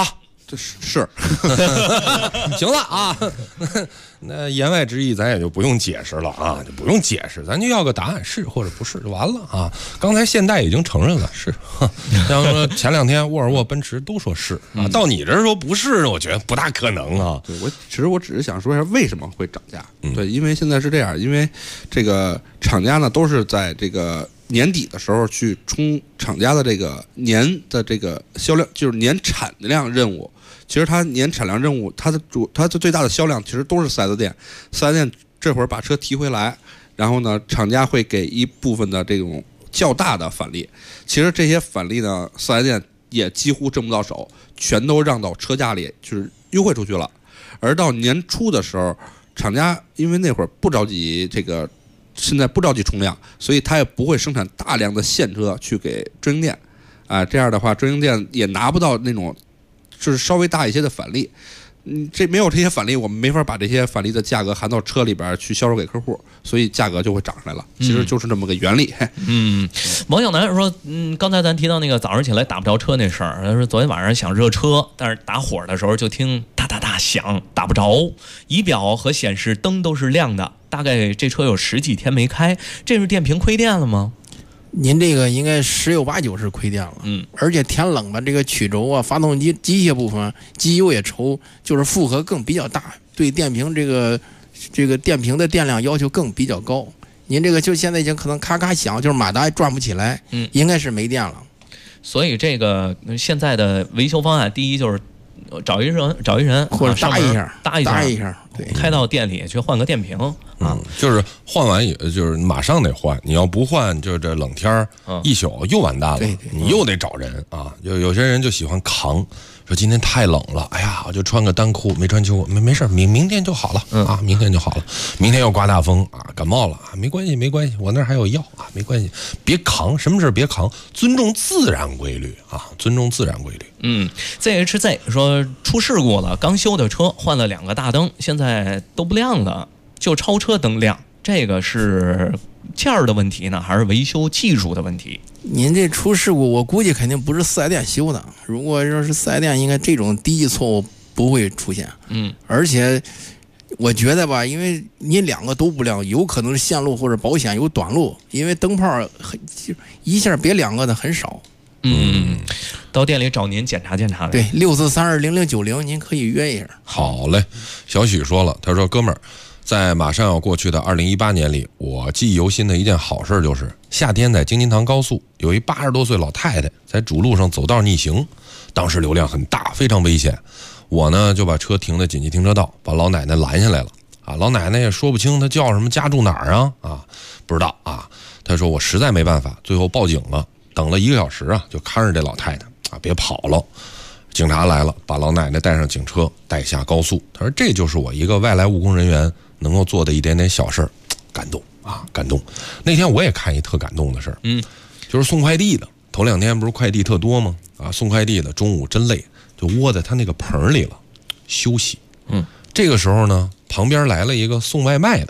是行了啊，那言外之意咱也就不用解释了啊，就不用解释，咱就要个答案，是或者不是就完了啊。刚才现代已经承认了是，像说前2天沃尔沃、奔驰都说是啊，到你这儿说不是，我觉得不大可能啊。 对，其实我只是想说一下为什么会涨价。对，因为现在是这样，因为这个厂家呢都是在这个年底的时候去冲厂家的这个年的这个销量，就是年产量任务。其实它年产量任务，它的最大的销量其实都是4S店。4S店这会儿把车提回来，然后呢，厂家会给一部分的这种较大的返利。其实这些返利呢，4S店也几乎挣不到手，全都让到车价里，就是优惠出去了。而到年初的时候，厂家因为那会儿不着急现在不着急冲量，所以他也不会生产大量的现车去给专营店，这样的话专营店也拿不到那种就是稍微大一些的返利。这没有这些返利，我们没法把这些返利的价格含到车里边去销售给客户，所以价格就会涨上来了。其实就是这么个原理。 王小南说，刚才咱提到那个早上起来打不着车那事儿，他说昨天晚上想热车，但是打火的时候就听哒哒哒响，打不着，仪表和显示灯都是亮的，大概这车有10几天没开，这是电瓶亏电了吗？ 您这个应该10有8九是亏电了，而且天冷吧，这个曲轴啊、发动机机械部分、机油也抽，就是负荷更比较大，对电瓶这个电瓶的电量要求更比较高。您这个就现在已经可能咔咔响，就是马达也转不起来，应该是没电了。 所以这个现在的维修方案，第一就是找一人或者搭一下， 对，开到店里去换个电瓶啊， 就是换完就是马上得换，你要不换，就这冷天一宿又完蛋了，你又得找人啊。有些人就喜欢扛，说今天太冷了，哎呀，我就穿个单裤没穿秋裤，没事，明天就好了啊，明天就好了。明天要刮大风啊，感冒了啊，没关系，我那儿还有药啊，没关系，别扛，什么事别扛，尊重自然规律啊，尊重自然规律。 ZHZ 说出事故了，刚修的车换了2个大灯，现在都不亮了，就超车灯亮，这个是件儿的问题呢，还是维修技术的问题？ 您这出事故，我估计肯定不是4S店修的。如果说是4S店，应该这种低级错误不会出现。而且我觉得吧，因为你2个都不亮，有可能是线路或者保险有短路，因为灯泡一下别2个的很少。 到店里找您检查检查的。 对，64320090，您可以约一下。 好嘞，小许说了，他说哥们儿，在马上要过去的2018年里，我记忆犹新的一件好事就是夏天在京津塘高速有一80多岁老太太在主路上走道逆行，当时流量很大，非常危险。我呢就把车停在紧急停车道，把老奶奶拦下来了啊。老奶奶也说不清她叫什么，家住哪儿啊？不知道啊。她说我实在没办法，最后报警了。等了1个小时啊，就看着这老太太啊，别跑了。警察来了，把老奶奶带上警车，带下高速。他说这就是我一个外来务工人员能够做的一点点小事儿，感动啊，感动。那天我也看一特感动的事儿，就是送快递的。头2天不是快递特多吗？啊，送快递的中午真累，就窝在他那个棚里了，休息。这个时候呢，旁边来了一个送外卖的，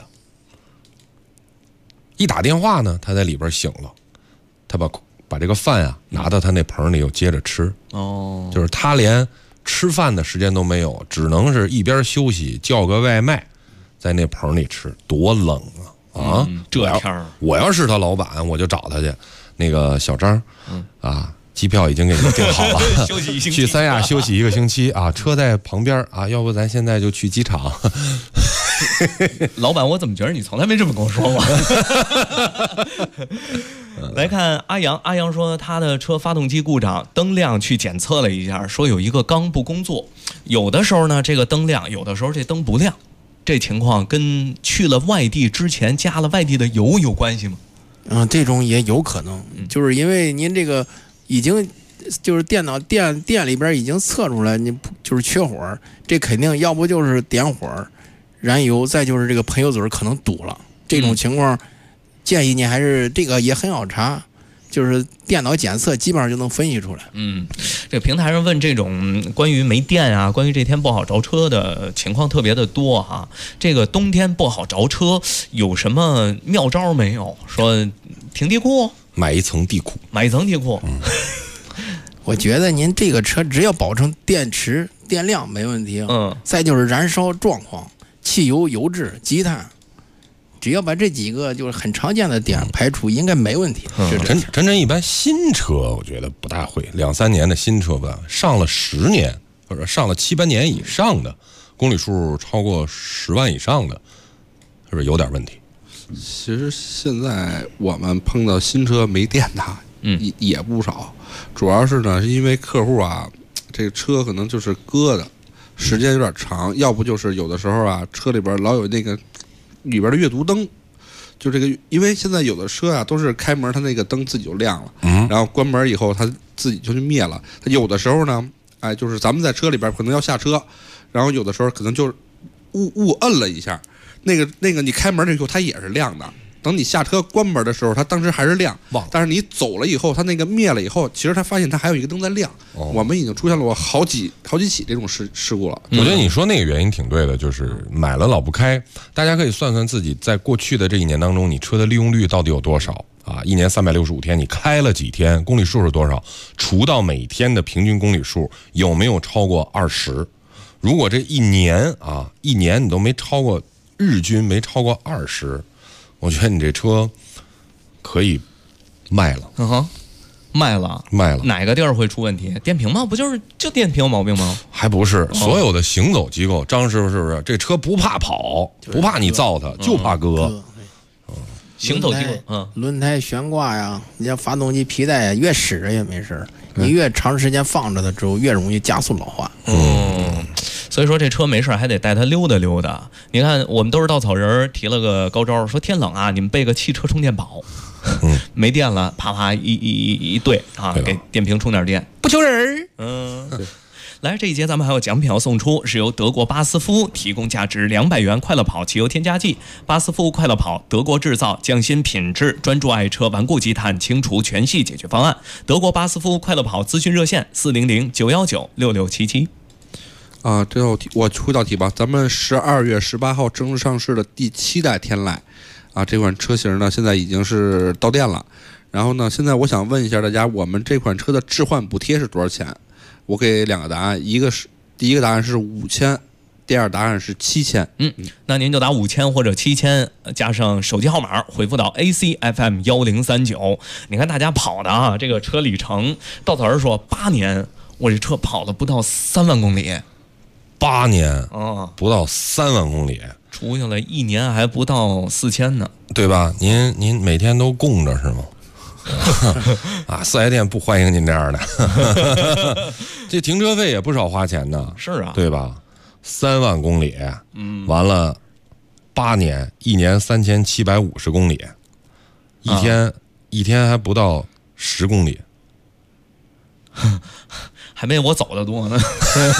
一打电话呢，他在里边醒了，他把这个饭啊拿到他那棚里又接着吃。就是他连吃饭的时间都没有，只能是一边休息叫个外卖，在那棚里吃，多冷啊！ 这天儿， 我要是他老板，我就找他去。那个小张，机票已经给你订好了， 休息1星期， 去三亚休息1个星期啊，车在旁边啊，要不咱现在就去机场。 老板，我怎么觉得你从来没这么跟我说过？来看阿阳说他的车发动机故障，灯亮去检测了一下，说有一个缸不工作，有的时候呢这个灯亮，有的时候这灯不亮，这情况跟去了外地之前加了外地的油有关系吗？ 这种也有可能，就是因为您这个已经就是电脑店里边已经测出来，你就是缺火，这肯定要不就是点火燃油，再就是这个喷油嘴可能堵了。这种情况，建议你还是这个也很好查，就是电脑检测基本上就能分析出来。 这个平台上问这种关于没电啊，关于这天不好着车的情况特别的多哈。这个冬天不好着车有什么妙招没有？说停地库， 买一层地库。 我觉得您这个车只要保证电池电量没问题，再就是燃烧状况、汽油、油质、积碳，只要把这几个就是很常见的点排除，应该没问题。 真一般新车我觉得不大会，2、3年的新车吧，上了10年或者上了7、8年以上的，公里数超过10万以上的，是不是有点问题？ 其实现在我们碰到新车没电的，也不少，主要是呢是因为客户啊，这个车可能就是搁的时间有点长，要不就是有的时候啊，车里边老有那个里边的阅读灯，就这个，因为现在有的车啊都是开门，它那个灯自己就亮了，然后关门以后它自己就去灭了。它有的时候呢，哎，就是咱们在车里边可能要下车，然后有的时候可能就误摁了一下。那个你开门了以后它也是亮的，等你下车关门的时候它当时还是亮，但是你走了以后它那个灭了以后，其实它发现它还有一个灯在亮。我们已经出现了好几起这种事故了。 我觉得你说那个原因挺对的，就是买了老不开。大家可以算算自己在过去的这1年当中，你车的利用率到底有多少啊？1年365天，你开了几天，公里数是多少？除到每天的平均公里数，有没有超过20？如果这一年你都没超过，日均没超过20，我觉得你这车可以卖了。 卖了，哪个地儿会出问题？电瓶吗？不就电瓶有毛病吗？ 还不是，所有的行走机构，张师傅是不是？这车不怕跑，不怕你造它，就怕搁。 行走机构， 轮胎悬挂呀，你像发动机皮带呀，越使着也没事，你越长时间放着它之后，越容易加速老化。 所以说这车没事还得带它溜达溜达。你看我们都是稻草人，提了个高招，说天冷啊，你们备个汽车充电宝。没电了，啪啪一对啊，给电瓶充点电，不求人。来，这一节咱们还有奖品要送出，是由德国巴斯夫提供价值200元快乐跑汽油添加剂。巴斯夫快乐跑，德国制造，匠心品质，专注爱车，顽固积碳，清除全系解决方案。德国巴斯夫快乐跑咨询热线400-919-6677。 这道题我出道题吧。咱们12月18号正式上市的第7代天籁这款车型呢，现在已经是到店了。然后呢，现在我想问一下大家，我们这款车的置换补贴是多少钱？我给2个答案，第一个答案是5000，第二答案是7000。 那您就打5000或者7000，加上手机号码回复到 ACFM 1039。你看大家跑的这个车里程，稻草人说8年，我这车跑了不到3万公里。 8年不到3万公里， 除下来1年还不到4000呢， 对吧？您每天都供着是吗？4S店不欢迎您这样的。这停车费也不少花钱呢， 是啊， 对吧？3万公里，完了8年，1年3750公里，一天还不到10公里。 还没我走的多呢。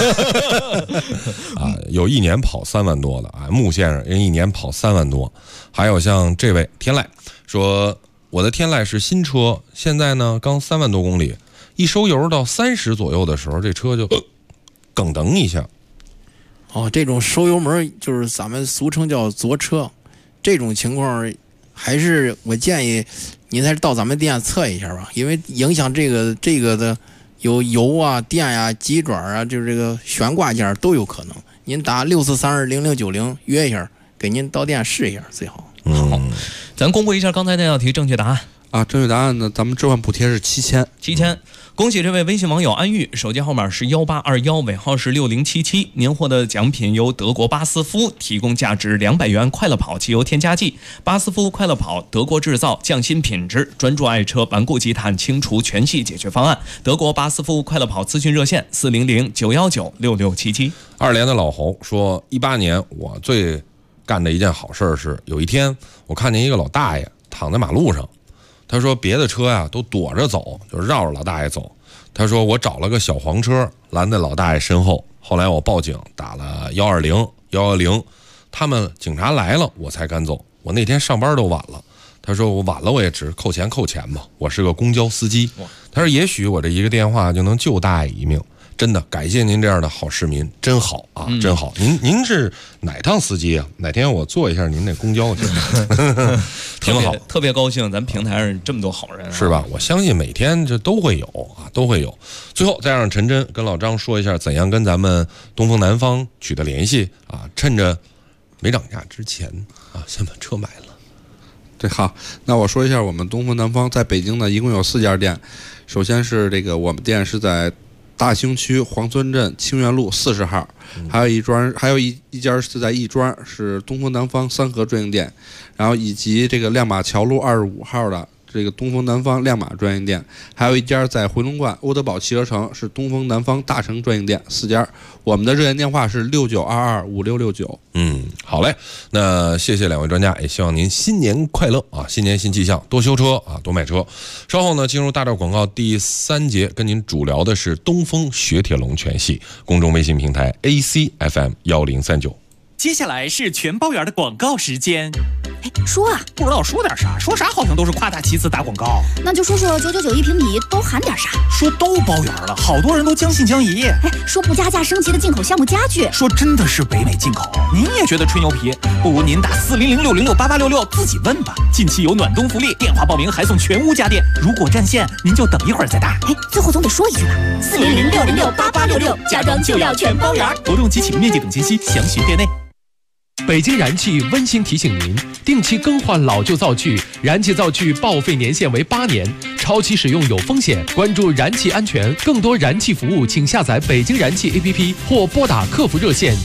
有1年跑3万多的穆先生人1年跑3万多，还有像这位天籁说，我的天籁是新车，现在呢刚3万多公里，一收油到30左右的时候，这车就梗噔一下。 这种收油门就是咱们俗称叫左车，这种情况还是我建议您还是到咱们店测一下吧，因为影响这个的有油啊、电啊、鸡爪啊，就是这个悬挂件都有可能。您打64320090约一下，给您到店试一下最好。 好，咱公布一下刚才那道题正确答案正确答案呢，咱们置换补贴是7000。 恭喜这位微信网友安玉，手机号码是1821，尾号是6077。您获得奖品由德国巴斯夫提供价值200元快乐跑汽油添加剂。巴斯夫快乐跑，德国制造，匠心品质，专注爱车，顽固积碳，清除全系解决方案。德国巴斯夫快乐跑咨询热线400-919-6677。 2连的老侯说，18年我最干的一件好事是，有一天我看见一个老大爷躺在马路上。他说别的车呀都躲着走，就绕着老大爷走。他说我找了个小黄车拦在老大爷身后，后来我报警打了120，他们警察来了我才敢走。我那天上班都晚了。他说我晚了我也只扣钱吧，我是个公交司机。他说也许我这一个电话就能救大爷一命。真的感谢您这样的好市民，真好真好。您是哪趟司机啊？哪天我坐一下您那公交去。 挺好， 特别高兴，咱平台上这么多好人， 是吧？我相信每天这都会有啊，都会有。最后再让陈真跟老张说一下，怎样跟咱们东风南方取得联系啊？趁着没涨价之前啊，先把车买了。 对，好，那我说一下我们东风南方在北京呢，一共有4家店。首先是这个我们店是在大兴区黄村镇清源路40号，还有一家是在亦庄，是东风南方3河专营店，然后以及这个亮马桥路25号的这个东风南方亮马专营店，还有一家在回龙观欧德堡汽车城是东风南方大成专营店，4家。我们的热线电话是69225669。 好嘞，那谢谢2位专家，也希望您新年快乐啊！新年新气象，多修车啊，多买车。稍后呢，进入大段广告第3节，跟您主聊的是东风雪铁龙全系。公众微信平台 ACFM1039。 接下来是全包圆的广告时间。 说啊， 不知道说点啥，说啥好像都是夸大其词打广告。 那就说说999一平米都含点啥？ 说都包圆了，好多人都将信将疑。 说不加价升级的进口项目家具， 说真的是北美进口。您也觉得吹牛皮？不如您打400-606-8866自己问吧。近期有暖冬福利，电话报名还送全屋家电。如果占线，您就等一会儿再打。 最后总得说一句吧，400-606-8866，家装就要全包圆。 活动及启动面积等信息详询店内。 北京燃气温馨提醒您，定期更换老旧灶具，燃气灶具报废年限为8年，超期使用有风险。关注燃气安全，更多燃气服务，请下载北京燃气 APP 或拨打客服热线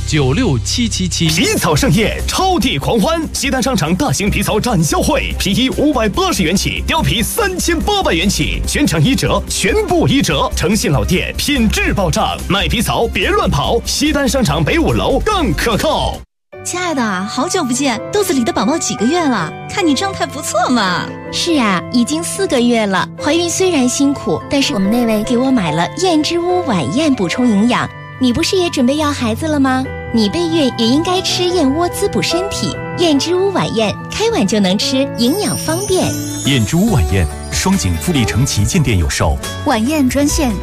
96777。 皮草盛宴，超地狂欢！西单商场大型皮草展销会，皮衣580元起，貂皮3800元起，全场1折，全部1折，诚信老店，品质保障。买皮草别乱跑，西单商场北5楼更可靠。 亲爱的，好久不见，肚子里的宝宝几个月了？看你状态不错嘛。 是啊，已经4个月了。怀孕虽然辛苦，但是我们那位给我买了燕之屋晚宴补充营养。你不是也准备要孩子了吗？你备孕也应该吃燕窝滋补身体。燕之屋晚宴，开碗就能吃，营养方便。 燕之屋晚宴，双井富力城旗舰店有售。 晚宴专线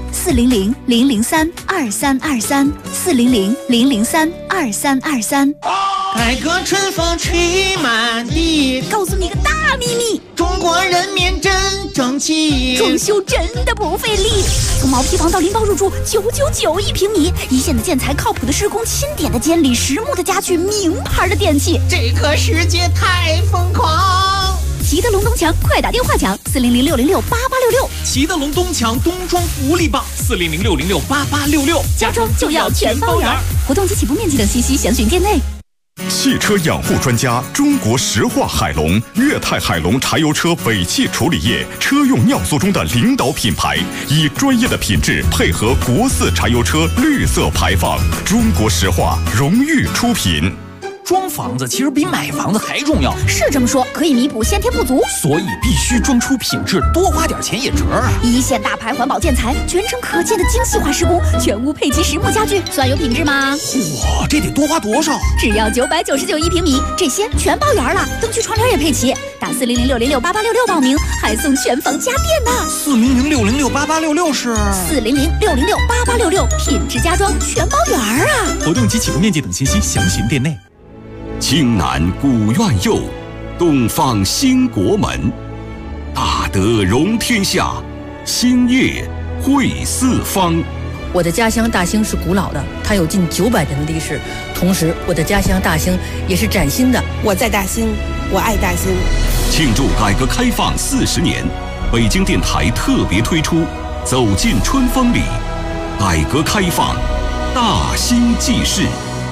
400-003-2323，400-003-2323。 改革春风吹满地， 告诉你个大秘密， 中国人民真争气， 装修真的不费力。从毛坯房到拎包入住，999一平米，一线的建材，靠谱的施工，钦点的监理，实木的家具，名牌的电器， 这个世界太疯狂。 齐德龙东墙，快打电话抢400-606-8866。 齐德龙东墙冬装福利棒，400-606-8866， 家装就要全包圆。活动及起步面积等信息详询店内。 汽车养护专家，中国石化海龙、粤泰海龙柴油车尾气处理液车用尿素中的领导品牌，以专业的品质配合国4柴油车绿色排放，中国石化荣誉出品。 装房子其实比买房子还重要， 是这么说，可以弥补先天不足， 所以必须装出品质，多花点钱也值啊！ 一线大牌环保建材，全程可见的精细化施工，全屋配齐实木家具，算有品质吗？ 哇，这得多花多少？ 只要999一平米，这些全包圆了，灯具窗帘也配齐。打400-606-8866报名，还送全房家电呢。 400-606-8866是 400-606-8866，品质家装全包圆啊！ 活动及启动面积等信息详询店内。 青南古院右，东方兴国门，大德容天下，兴业惠四方。 我的家乡大兴是古老的，它有近900年的历史。同时，我的家乡大兴也是崭新的。 我在大兴，我爱大兴。 庆祝改革开放40年，北京电台特别推出《走进春风里》，改革开放，大兴记事。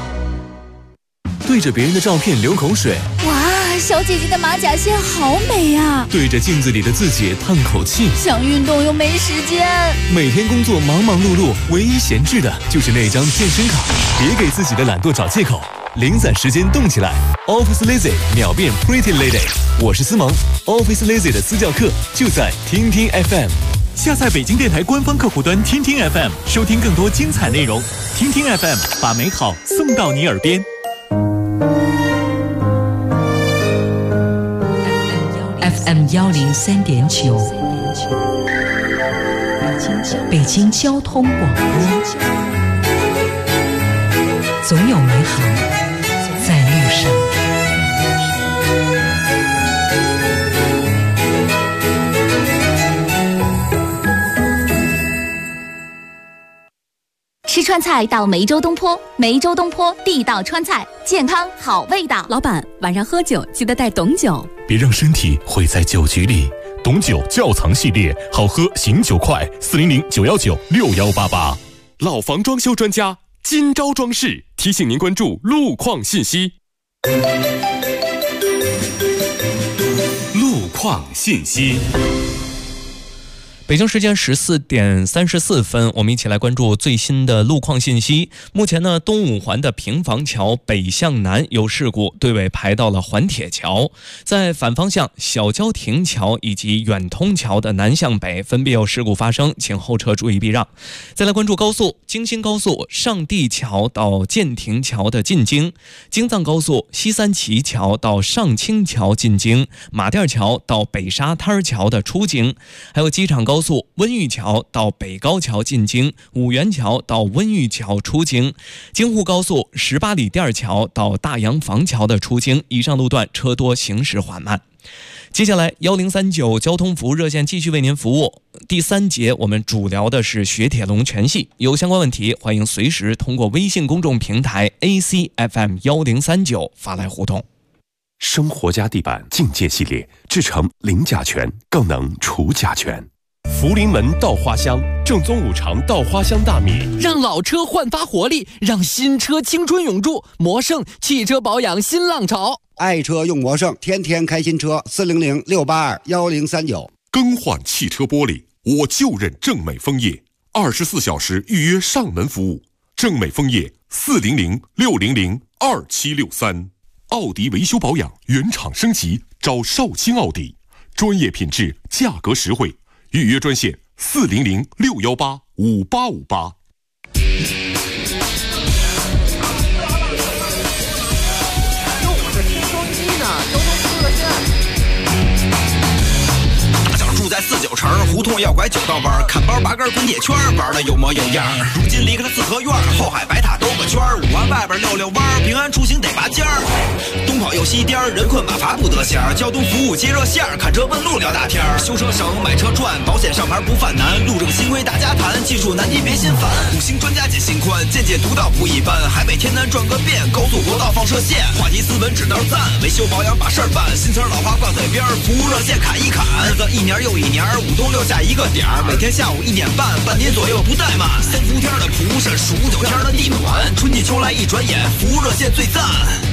对着别人的照片流口水， 哇，小姐姐的马甲线好美啊！ 对着镜子里的自己叹口气， 想运动又没时间。 每天工作忙忙碌碌，唯一闲置的就是那张健身卡。别给自己的懒惰找借口，零散时间动起来。Office Lazy 秒变 Pretty Lady， 我是思萌。Office Lazy 的私教课就在听听 FM。 下载北京电台官方客户端听听 FM， 收听更多精彩内容。听听 FM， 把美好送到你耳边。 FM103.9，北京交通广播，总有美好在路上。 川菜到梅州东坡，梅州东坡地道川菜，健康好味道。 老板，晚上喝酒记得带董酒， 别让身体毁在酒局里。董酒窖藏系列，好喝醒酒快，400-919-6188。 老房装修专家今朝装饰提醒您关注路况信息。路况信息。 北京时间14点34分，我们一起来关注最新的路况信息。目前呢，东五环的平房桥北向南有事故，队尾排到了环铁桥，在反方向小郊亭桥以及远通桥的南向北分别有事故发生，请后车注意避让。再来关注高速，京新高速上地桥到建亭桥的进京，京藏高速西三旗桥到上清桥进京，马甸桥到北沙滩桥的出京，还有机场高速温榆桥到北高桥进京，五原桥到温榆桥出京，京沪高速18里店桥到大洋房桥的出京，以上路段车多，行驶缓慢。接下来1039交通服务热线继续为您服务。第3节我们主聊的是雪铁龙全系，有相关问题欢迎随时通过微信公众平台 ACFM1039 发来互动。 生活家地板境界系列，制成零甲醛，更能除甲醛。福临门稻花香，正宗五常稻花香大米， 让老车焕发活力，让新车青春永驻。魔胜汽车保养新浪潮， 爱车用魔胜，天天开新车，400-682-1039。 更换汽车玻璃，我就认正美枫叶，24小时预约上门服务。正美枫叶400-600-2763。奥迪维修保养原厂升级，找少卿奥迪，专业品质，价格实惠。预约专线400-618-5858。 住在49城胡同要拐9道弯，看包拔根滚铁圈，玩的有模有样。如今离开了四合院，后海白塔兜个圈，5环外边溜弯，平安出行得拔尖儿。东跑右西颠，人困马乏不得闲。交通服务接热线，看车问路聊大天。修车省，买车赚，保险上牌不犯难。路政新规大家谈，技术难题别心烦。5星专家解心宽，见解独到不一般。海北天南转个遍，高速国道放射线。话题斯文指道赞，维修保养把事儿办。新词老话挂嘴边，服务热线砍一砍。日子一年又一年，5冬6夏一个点儿，每天下午1点半，半年左右不怠慢。3伏天的蒲扇，数9天的地暖，春季秋来一转眼，服务热线最赞。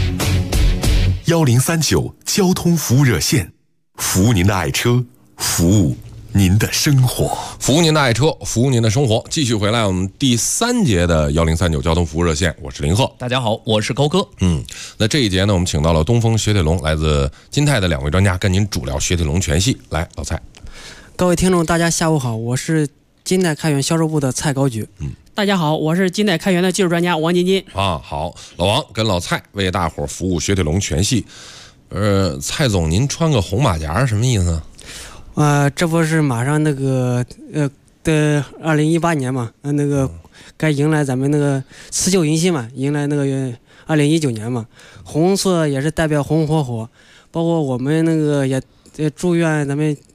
1039交通服务热线，服务您的爱车，服务您的生活， 服务您的爱车，服务您的生活。继续回来我们第3节的1039交通服务热线，我是林鹤。 大家好，我是高哥。 那这一节呢，我们请到了东风雪铁龙来自金泰的2位专家，跟您主聊雪铁龙全系。来，老蔡。 各位听众大家下午好，我是金泰开源销售部的蔡高举。 大家好，我是金泰开源的技术专家王金金。 好，老王跟老蔡为大伙服务雪铁龙全系。蔡总，您穿个红马甲什么意思？ 这不是马上那个的2018年嘛，那个该迎来咱们那个辞旧迎新嘛，迎来那个2019年嘛，红色也是代表红红火火，包括我们那个也祝愿咱们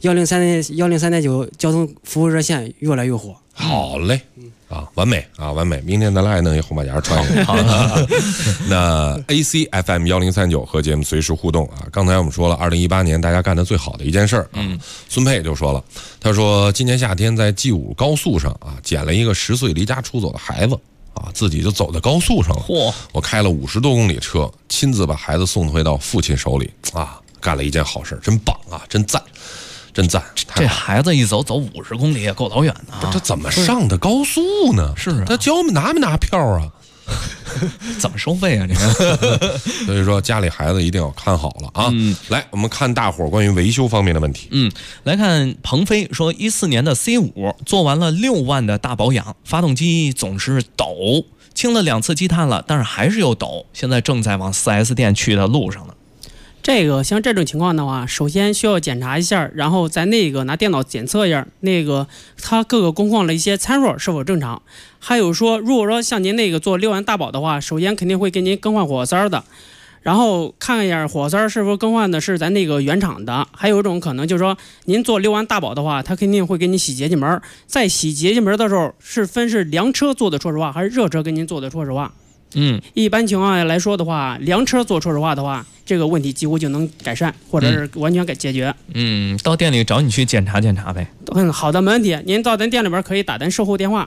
1039交通服务热线越来越火。 好嘞，完美，明天咱来弄一红马甲穿上。那 ACFM1039和节目随时互动啊。刚才我们说了，2018年大家干的最好的一件事儿孙佩就说了，他说今年夏天在 G5 高速上捡了一个10岁离家出走的孩子自己就走在高速上了。我开了50多公里车，亲自把孩子送回到父亲手里干了一件好事，真棒真赞。 这孩子一走50公里也够老远的他怎么上的高速呢？ 是啊， 他拿没拿票啊？ 怎么收费啊？这个， 所以说家里孩子一定要看好了啊！来，我们看大伙关于维修方面的问题。 来看鹏飞说，14年的 C5 做完了6万的大保养，发动机总是抖，清了2次积碳了，但是还是有抖，现在正在往4S 店去的路上呢。 这个像这种情况的话，首先需要检查一下，然后在那个拿电脑检测一下那个它各个工况的一些参数是否正常。还有说，如果说像您那个做6万大保的话，首先肯定会给您更换火花塞的， 然后看一下火塞是否更换的是咱那个原厂的。还有一种可能就是说，您做6安大保的话，它肯定会给你洗节气门，在洗节气门的时候是凉车做的戳石化还是热车给您做的戳石化。一般情况下来说的话，凉车做戳石化的话，这个问题几乎就能改善，或者是完全给解决。 到店里找你去检查检查呗。 好的，没问题。您到咱店里边可以打咱售后电话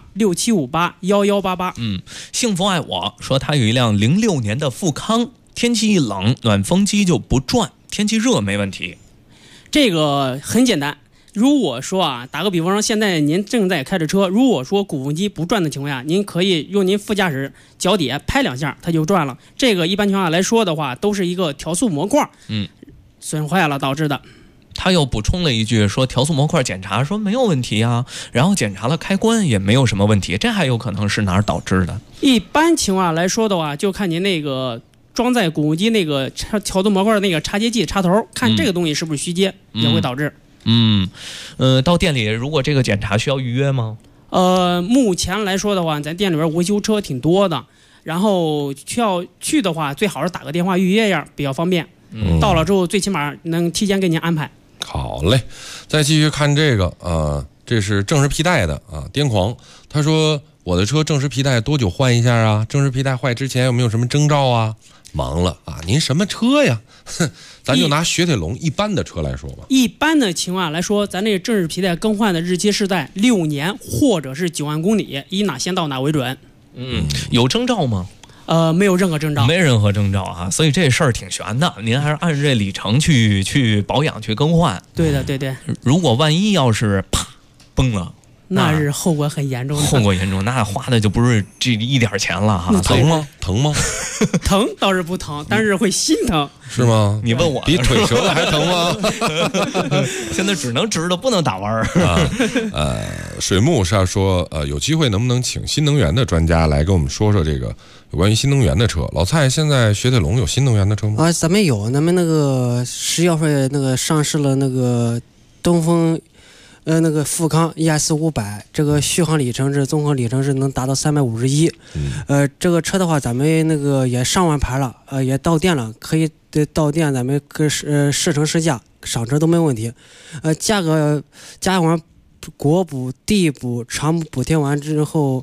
67581188。 幸福爱我说他有一辆06年的富康，天气一冷，暖风机就不转，天气热没问题。 这个很简单。如果说啊，打个比方说，现在您正在开着车，如果说鼓风机不转的情况下，您可以用您副驾驶脚底下拍2下，它就转了。这个一般情况下来说的话，都是一个调速模块损坏了导致的。 他又补充了一句说，调速模块检查说没有问题啊，然后检查了开关也没有什么问题，这还有可能是哪儿导致的？ 一般情况下来说的话，就看您那个装在鼓风机那个调速模块的那个插接器插头，看这个东西是不是虚接，也会导致。 到店里如果这个检查需要预约吗？ 目前来说的话，咱店里边维修车挺多的，然后需要去的话，最好是打个电话预约一下，比较方便。到了之后，最起码能提前给您安排。 好嘞，再继续看这个这是正时皮带的癫狂，他说我的车正时皮带多久换一下啊？正时皮带坏之前有没有什么征兆啊？忙了啊，您什么车呀？咱就拿雪铁龙一般的车来说吧。 一般的情况来说，咱这个正时皮带更换的日期是在6年或者是9万公里，以哪先到哪为准。 有征兆吗？ 没有任何征兆， 没任何征兆啊，所以这事儿挺悬的。您还是按这里程去保养去更换。 对的，对对。 如果万一要是啪崩了， 那是后果很严重的。 后果严重，那花的就不是这一点钱了哈。 疼吗？疼吗？ 疼倒是不疼，但是会心疼。 是吗？ 你问我比腿折了还疼吗？ 现在只能直的，不能打弯儿。水木是要说，有机会能不能请新能源的专家来跟我们说说这个有关于新能源的车？老蔡，现在雪铁龙有新能源的车吗？ 咱们有，咱们那个10月份那个上市了那个东风。那个富康 ES500， 这个续航里程是综合里程是能达到351。这个车的话，咱们那个也上完牌了，也到店了，可以到店，咱们试乘试驾，上车都没问题。价格加完国补、地补、长补贴完之后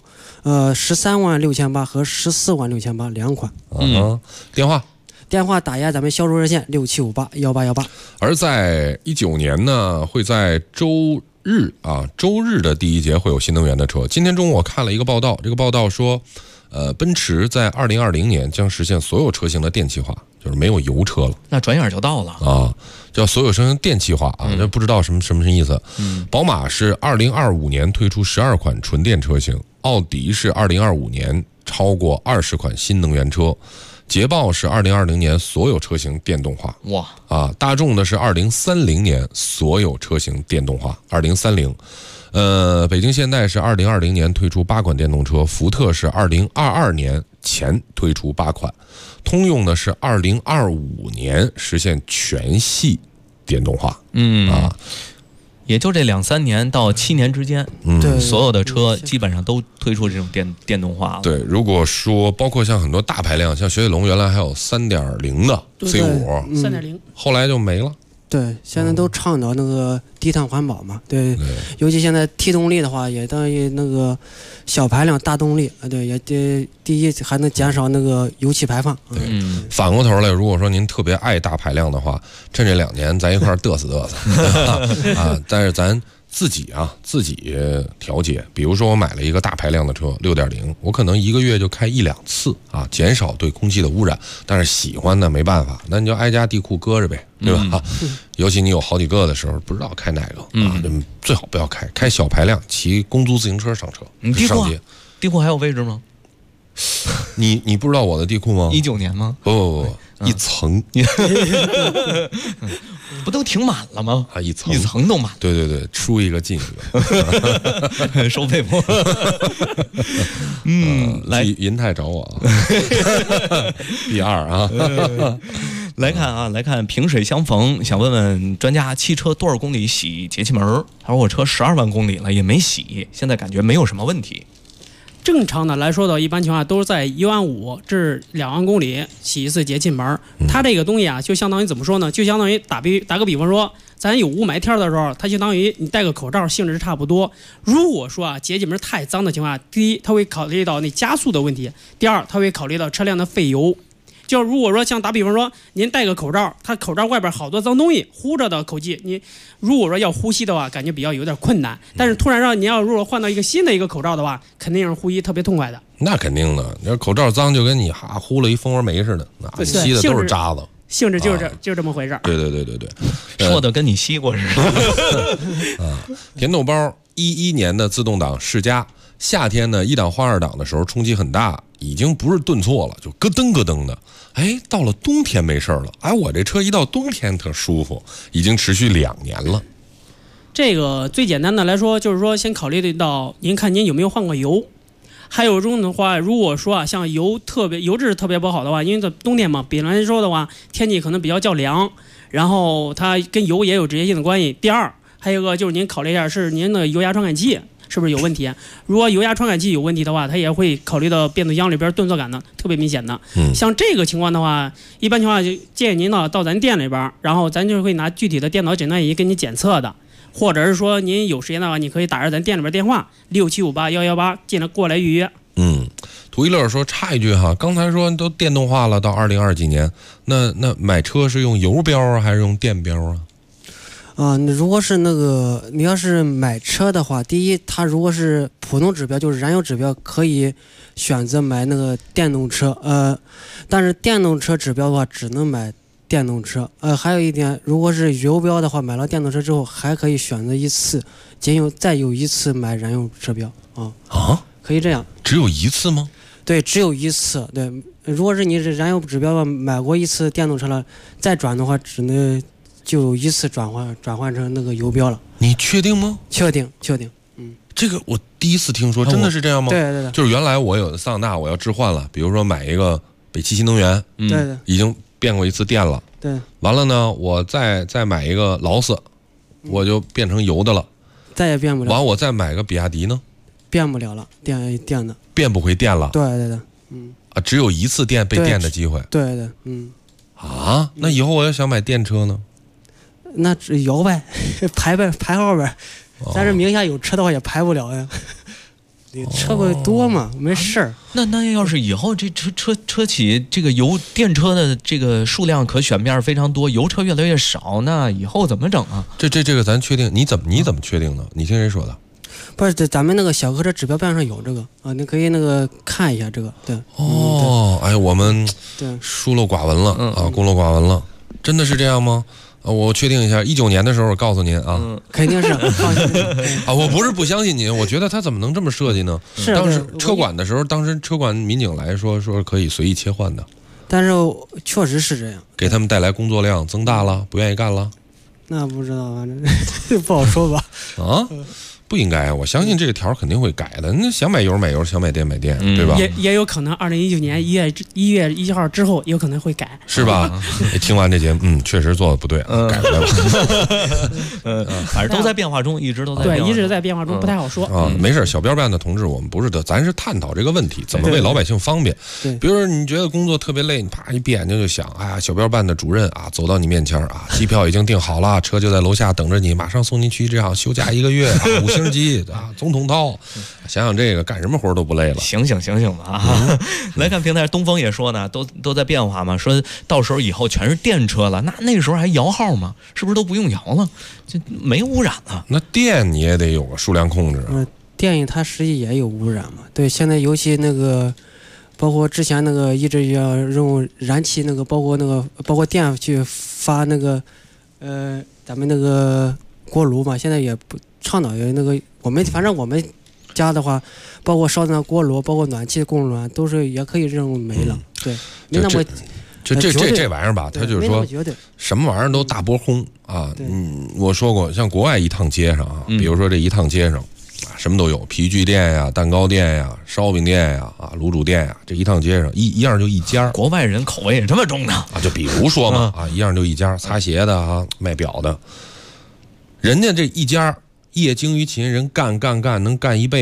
，13万6800和14万6800两款。电话打压咱们销售热线67581818。 而在19年呢，会在周日的第一节会有新能源的车。今天中午我看了一个报道，这个报道说，奔驰在2020年将实现所有车型的电气化，就是没有油车了。 那转眼就到了啊，叫所有车型电气化啊，这不知道什么意思。宝马是2025年推出12款纯电车型，奥迪是2025年超过20款新能源车。捷豹是2020年所有车型电动化，大众的是2030年所有车型电动化，2030。北京现代是2020年推出8款电动车，福特是2022年前推出8款，通用的是2025年实现全系电动化。 也就这2-3年到7年之间，所有的车基本上都推出这种电动化了。 对，如果说包括像很多大排量，像雪铁龙原来还有3.0的 C5，3.0，后来就没了。 对，现在都倡导那个低碳环保嘛。对，尤其现在 T 动力的话，也等于那个小排量大动力，对，也第一还能减少那个油气排放。 对，反过头来，如果说您特别爱大排量的话，趁这2年咱一块嘚瑟嘚瑟啊！但是咱自己调节，比如说我买了一个大排量的车6.0，我可能1个月就开1-2次啊，减少对空气的污染。但是喜欢的没办法，那你就挨家地库搁着呗，对吧？尤其你有好几个的时候，不知道开哪个啊，最好不要开小排量，骑公租自行车上车。 地库还有位置吗？ 你不知道我的地库吗 ？19年吗？ 不，一层。 不都停满了吗？ 一层都满。 对，出一个进一个，收费不？来， 银泰找我，B2啊。 来看萍水相逢，想问问专家，汽车多少公里洗节气门？他说我车12万公里了也没洗，现在感觉没有什么问题。 正常的来说的，一般情况下都是在1.5万至2万公里洗一次节气门。它这个东西啊，就相当于怎么说呢？就相当于打个比方说，咱有雾霾天的时候，它就相当于你戴个口罩，性质差不多。如果说啊节气门太脏的情况下，第一，它会考虑到那加速的问题；第二，它会考虑到车辆的费油。就如果说像打比方说，您戴个口罩，它口罩外边好多脏东西呼着的口气，你如果说要呼吸的话，感觉比较有点困难。但是突然让你要如果换到一个新的一个口罩的话，肯定是呼吸特别痛快的。 那肯定的，你要口罩脏就跟你呼了一蜂窝煤似的，那吸的都是渣子。 性质就是就这么回事。 对， 说的跟你西瓜似的。 甜豆包11年的自动挡世嘉，夏天呢1档换2档的时候冲击很大，已经不是顿挫了，就咯噔咯噔的。哎，到了冬天没事了。哎，我这车一到冬天特舒服，已经持续2年了。 这个最简单的来说，就是说先考虑到您看您有没有换过油。还有一种的话，如果说啊，像油质特别不好的话，因为在冬天嘛，比方来说的话，天气可能比较凉，然后它跟油也有直接性的关系。第二，还有一个就是您考虑一下是您的油压传感器是不是有问题。如果油压传感器有问题的话，它也会考虑到变速箱里边顿挫感的特别明显的。像这个情况的话，一般情况下就建议您呢到咱店里边，然后咱就会拿具体的电脑诊断仪给你检测的。或者是说您有时间的话，你可以打着咱店里边电话67581118进来过来预约。 图一乐说插一句哈，刚才说都电动化了，到2020几年，那买车是用油标啊，还是用电标啊？ 如果是那个你要是买车的话，第一，它如果是普通指标，就是燃油指标，可以选择买那个电动车。但是电动车指标的话，只能买电动车。还有一点，如果是油标的话，买了电动车之后还可以选择一次，再有一次买燃油指标可以这样。 只有一次吗？ 对，只有一次。对，如果是你是燃油指标买过一次电动车了，再转的话，只能就有一次转换成那个油标了。 你确定吗？ 确定。 这个我第一次听说，真的是这样吗？ 对， 就是原来我有的桑塔纳我要置换了，比如说买一个北汽新能源， 对， 已经变过一次电了。 对， 完了呢，我再买一个劳斯，我就变成油的了， 再也变不了。 完我再买个比亚迪呢， 变不了了，电的变不回电了。 对， 只有一次被电的机会。 对， 那以后我要想买电车呢？ 那只摇呗，排号呗。但是名下有车的话也排不了呀。你车会多嘛，没事儿。 那要是以后这车企这个电车的这个数量可选面非常多，油车越来越少，那以后怎么整啊？这个咱确定？你怎么确定的？你听谁说的？ 不是，咱们那个小客车指标标上有这个啊，你可以那个看一下这个。对。 哎，我们疏漏寡闻了孤陋寡闻了，真的是这样吗？我确定一下，19年的时候我告诉您啊， 肯定是我不是不相信您，我觉得他怎么能这么设计呢？ 是当时车管的时候，当时车管民警来说可以随意切换的， 但是确实是这样， 给他们带来工作量增大了，不愿意干了。 那不知道，反正不好说吧。 不应该，我相信这个条肯定会改的。那想买油买油，想买电买电，对吧？ 也有可能2019年1月1号之后有可能会改， 是吧？听完这节目，确实做的不对，改不了。 反正都在变化中，一直在变化中，不太好说。 没事，小编办的同志，我们不是咱是探讨这个问题，怎么为老百姓方便。比如说你觉得工作特别累，你啪一闭眼睛就想，哎呀，小编办的主任走到你面前机票已经订好了，车就在楼下等着你，马上送您去这样休假1个月，5星级总统套。想想这个，干什么活都不累了。 醒吧来看平台，东风也说呢，都在变化嘛，说到时候以后全是电车了，那时候还摇号吗？是不是都不用摇了？就没污染了？ 那电你也得有个数量控制。 电它实际也有污染嘛。对，现在尤其那个，包括之前那个一直要用燃气那个，包括电去发那个，咱们那个锅炉嘛，现在也不倡导有那个反正我们家的话，包括烧的那锅炉，包括暖气的供暖，都是也可以认为没了。对，没那么这玩意儿吧，他就是说什么玩意儿都大波轰啊。我说过，像国外一趟街上比如说这一趟街上什么都有，皮具店呀、蛋糕店呀、烧饼店呀、卤煮店呀，这一趟街上一样就一家。 国外人口味也这么重呢就比如说嘛一样就一家，擦鞋的卖表的，人家这一家业精于勤，人干能干一辈子，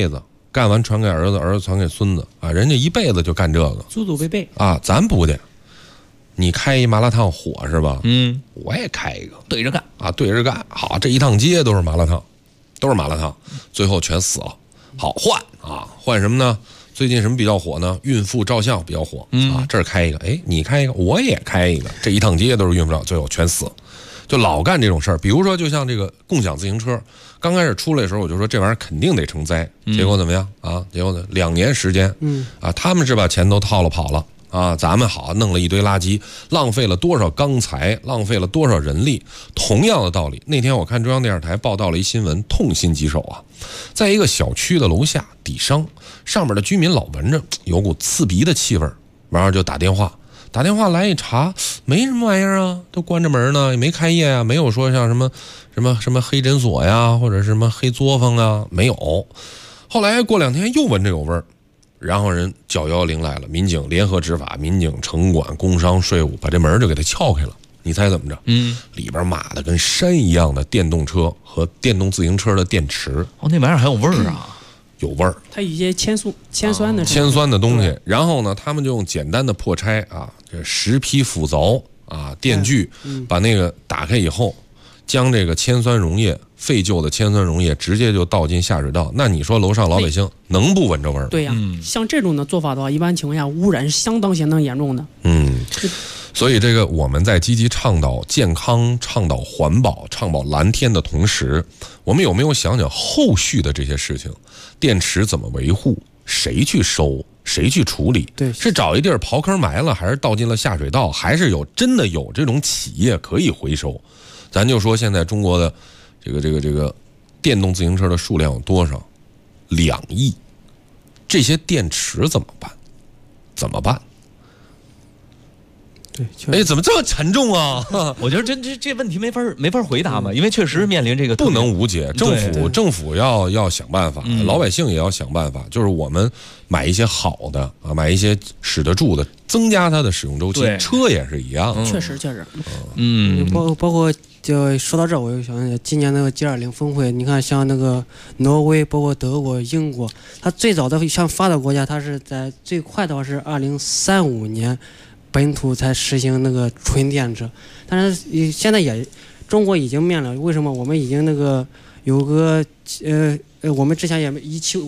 干完传给儿子，儿子传给孙子啊，人家一辈子就干这个， 祖祖辈辈啊，咱不的。你开一麻辣烫火是吧？我也开一个， 对着干啊，对着干。好，这一趟街都是麻辣烫，最后全死了。好，换什么呢？最近什么比较火呢？孕妇照相比较火啊，这儿开一个，哎，你开一个，我也开一个，这一趟街都是孕妇照，最后全死了。就老干这种事儿，比如说就像这个共享自行车，刚开始出来的时候我就说这玩意儿肯定得成灾，结果怎么样啊？结果呢，2年时间，他们是把钱都套了跑了。啊，咱们好弄了一堆垃圾，浪费了多少钢材，浪费了多少人力。同样的道理，那天我看中央电视台报道了一新闻，痛心疾首啊！在一个小区的楼下底商，上面的居民老闻着有股刺鼻的气味，完了就打电话来一查，没什么玩意儿啊，都关着门呢，也没开业啊，没有说像什么黑诊所呀，或者什么黑作坊啊，没有。后来过2天又闻着有味儿。然后人叫110来了，民警联合执法，民警、城管、工商、税务把这门就给他撬开了。你猜怎么着？里边码的跟山一样的电动车和电动自行车的电池。 哦，那玩意儿还有味儿啊？ 有味儿。 它一些铅酸的东西。然后呢，他们就用简单的破拆啊，这10匹斧凿啊，电锯，把那个打开以后，将这个铅酸溶液。废旧的铅酸溶液直接就倒进下水道，那你说楼上老百姓能不闻着味儿？ 对呀，像这种的做法的话，一般情况下污染是相当严重的。 所以这个我们在积极倡导健康、倡导环保、倡导蓝天的同时，我们有没有想想后续的这些事情？电池怎么维护？谁去收？谁去处理？ 对， 是找一地儿刨坑埋了，还是倒进了下水道？还是真的有这种企业可以回收？咱就说现在中国的。这个电动自行车的数量有多少？2亿。这些电池怎么办？ 对， 哎，怎么这么沉重啊？ 我觉得这问题没法回答嘛，因为确实面临这个不能无解。政府要想办法，老百姓也要想办法。就是我们买一些好的啊，买一些使得住的，增加它的使用周期。车也是一样， 确实。 包括。就说到这，我又想起今年那个 G20 峰会，你看像那个挪威，包括德国、英国，它最早的像发达国家，它是在最快的话是2035年本土才实行那个纯电车，但是现在中国已经面临，为什么我们已经那个有个我们之前也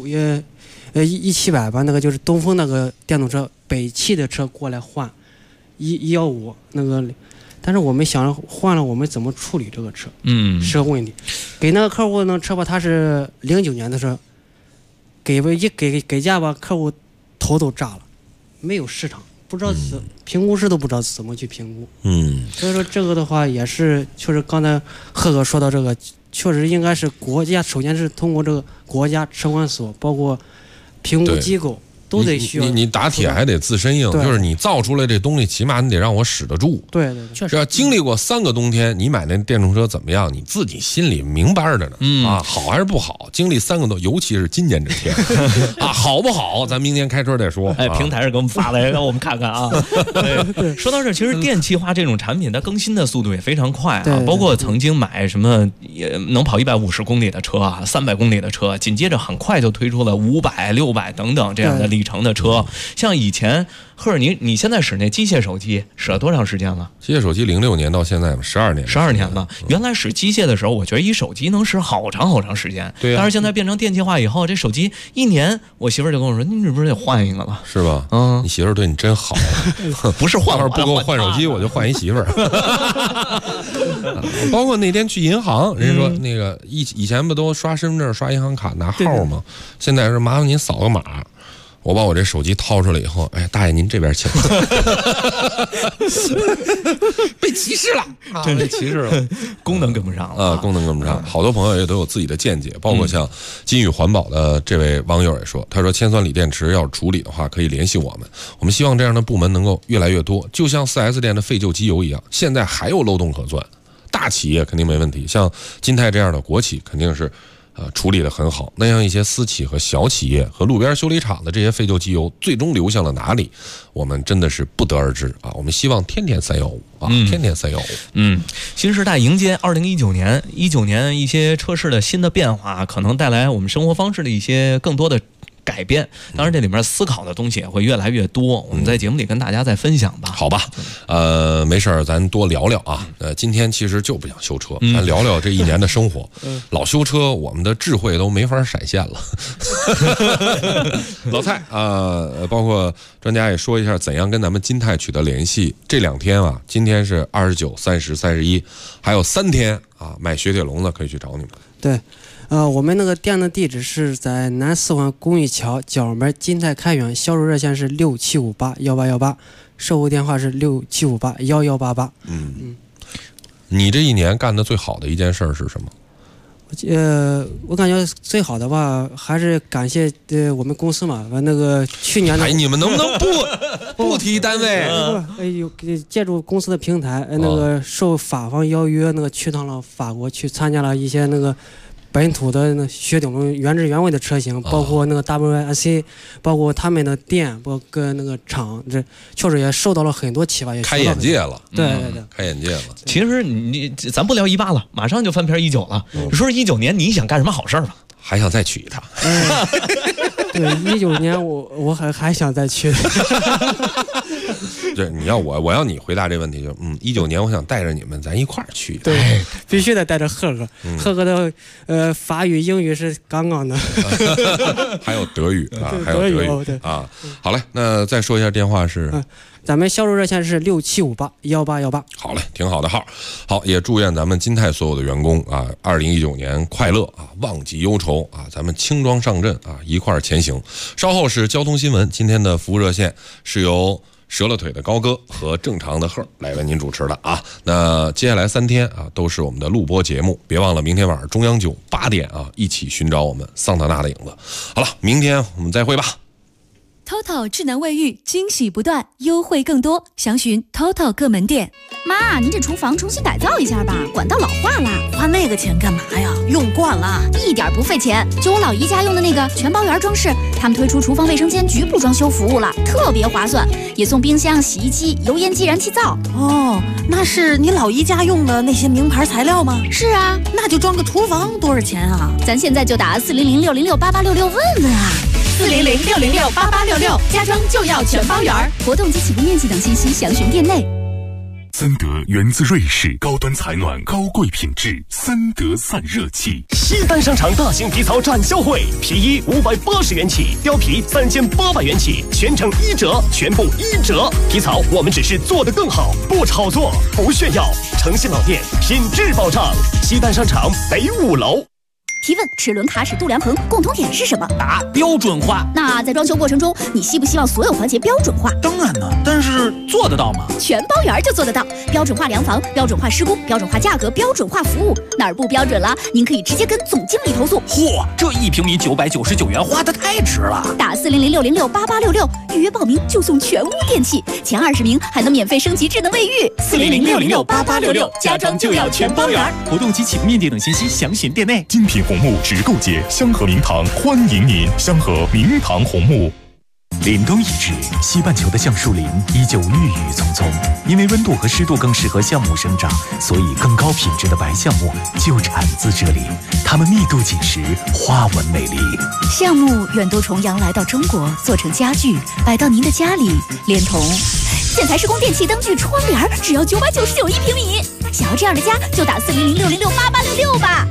1700吧，那个就是东风那个电动车，北汽的车过来换115那个。但是我们想换了，我们怎么处理这个车？是个问题。给那个客户那车吧，他是09年的车，给价吧，客户头都炸了，没有市场，不知道评估师都不知道怎么去评估。所以说这个的话也是，确实刚才贺哥说到这个，确实应该是国家，首先是通过这个国家车管所，包括评估机构。都得需要你打铁还得自身硬，就是你造出来这东西，起码你得让我使得住。 对，确实。 要经历过3个冬天，你买那电动车怎么样？你自己心里明白着呢。好还是不好？经历3个冬，尤其是今年这天啊，好不好？咱明年开车再说。 哎，平台上给我们发来，让我们看看啊。对，说到这，其实电气化这种产品，它更新的速度也非常快啊。包括曾经买什么也能跑150公里的车啊，300公里的车，紧接着很快就推出了500、600等等这样的里程的车。像以前赫尔你现在使那机械手机使了多长时间了？ 机械手机06年到现在12年了。原来使机械的时候，我觉得一手机能使好长时间。 对。 但是现在变成电气化以后，这手机1年，我媳妇儿就跟我说：“你是不是得换一个了？” 是吧？你媳妇儿对你真好。 不是换， 要是不给我换手机，我就换一媳妇儿。包括那天去银行，人家说那个以前不都刷身份证、刷银行卡拿号吗？现在是麻烦您扫个码。我把我这手机掏出来以后，哎，大爷您这边请。被歧视了，被歧视了， 功能跟不上了功能跟不上。好多朋友也都有自己的见解，包括像金宇环保的这位网友也说，他说铅酸锂电池要处理的话，可以联系我们。我们希望这样的部门能够越来越多，就像 4S 店的废旧机油一样，现在还有漏洞可钻。大企业肯定没问题，像金泰这样的国企肯定是。处理得很好。那样一些私企和小企业和路边修理厂的这些废旧机油，最终流向了哪里？我们真的是不得而知啊！我们希望天天315啊，天天315。 新时代迎接2019年，19年一些车市的新的变化，可能带来我们生活方式的一些更多的改变。当然，这里面思考的东西也会越来越多，我们在节目里跟大家再分享吧。 好吧，没事儿，咱多聊聊啊。今天其实就不想修车，咱聊聊这一年的生活。老修车，我们的智慧都没法闪现了。老蔡包括专家也说一下，怎样跟咱们金泰取得联系。这2天啊，今天是29、30、31，还有3天啊，买雪铁龙的可以去找你们。 对。我们那个店的地址是在南四环公益桥角门金泰开源，销售热线是67581818，售后电话是67581188。 你这一年干的最好的一件事是什么？ 我感觉最好的吧，还是感谢我们公司嘛。那个去年的， 你们能不能不提单位？ 借助公司的平台，那个受法方邀约，那个去趟了法国，去参加了一些那个本土的那雪铁龙原汁原味的车型，包括那个 WRC， 包括他们的店，包括跟那个厂，这确实也受到了很多启发，也开眼界了。 对， 开眼界了。 其实咱不聊18了，马上就翻篇19了。你说19年你想干什么好事吧？ 还想再娶一趟。 对，19年我还想再去。 对，我要你回答这问题，就19年我想带着你们咱一块儿去。 对，必须得带着赫的法语英语是杠杠的。 还有德语啊，还有德语对啊。好嘞，那再说一下电话是。 咱们销售热线是67581818。 好嘞，挺好的号。好，也祝愿咱们金泰所有的员工啊，2019年快乐啊，忘记忧愁啊，咱们轻装上阵啊，一块儿前行。稍后是交通新闻，今天的服务热线是由折了腿的高哥和正常的贺来为您主持的啊。那接下来3天啊，都是我们的录播节目，别忘了明天晚上中央9 8点啊，一起寻找我们桑塔纳的影子。好了，明天我们再会吧。 TOTO 智能卫浴惊喜不断，优惠更多，详询 TOTO 各门店。 妈，您这厨房重新改造一下吧，管道老化了。 花那个钱干嘛呀？用惯了， 一点不费钱。就我老姨家用的那个全包圆装饰，他们推出厨房卫生间局部装修服务了，特别划算，也送冰箱、洗衣机、油烟机、燃气灶。 哦，那是你老姨家用的那些名牌材料吗？ 是啊， 那就装个厨房多少钱啊？ 咱现在就打400-606-8866问问啊。 400-606-8866，家装就要全包圆。 活动及起步面积等信息详询店内。 森德源自瑞士，高端采暖，高贵品质，森德散热器。 西单商场大型皮草展销会，皮衣580元起，貂皮3800元起，全程1折，全部1折。皮草我们只是做得更好，不炒作，不炫耀。诚信老店，品质保障。西单商场北5楼。 提问：齿轮、卡齿、度量衡共同点是什么？ 答：标准化。 那在装修过程中，你希不希望所有环节标准化？ 当然了，但是做得到吗？ 全包圆就做得到，标准化量房、标准化施工、标准化价格、标准化服务，哪儿不标准了，您可以直接跟总经理投诉。 嚯，这1平米999元，花得太值了！ 打400-606-8866预约报名就送全屋电器，前20名还能免费升级智能卫浴。 400-606-8866，家装就要全包圆。活动及起步面积等信息详询店内。 精品红木直购节，香河明堂欢迎您！香河明堂红木。 凛冬已至，西半球的橡树林依旧郁郁葱葱。因为温度和湿度更适合橡木生长，所以更高品质的白橡木就产自这里。它们密度紧实，花纹美丽。 橡木远渡重洋来到中国，做成家具，摆到您的家里，连同建材施工电器、灯具、窗帘，只要999一平米。想要这样的家，就打400-606-8866吧。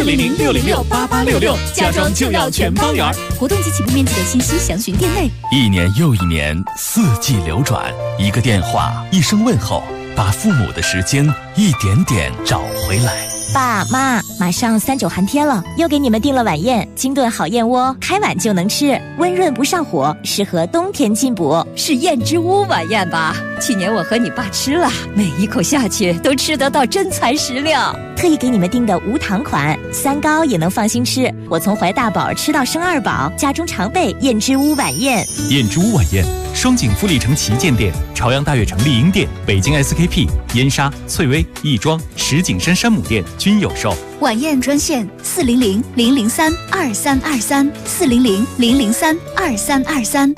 400-606-8866，家装就要全包圆。 活动及起步面积的信息详询店内。 一年又一年，四季流转，一个电话，一声问候，把父母的时间一点点找回来。 爸妈，马上3、9寒天了，又给你们订了晚宴，金炖好燕窝，开碗就能吃，温润不上火，适合冬天进补。 是燕之屋晚宴吧？去年我和你爸吃了，每一口下去都吃得到真材实料。 特意给你们订的无糖款，3高也能放心吃。我从怀大宝吃到生2宝，家中常备燕之屋晚宴。 燕之屋晚宴，双井富力城旗舰店、朝阳大悦城丽婴店、北京 SKP、燕莎、翠微、亦庄、石景山山姆店均有售。 晚宴专线400-003-2323，400-003-2323。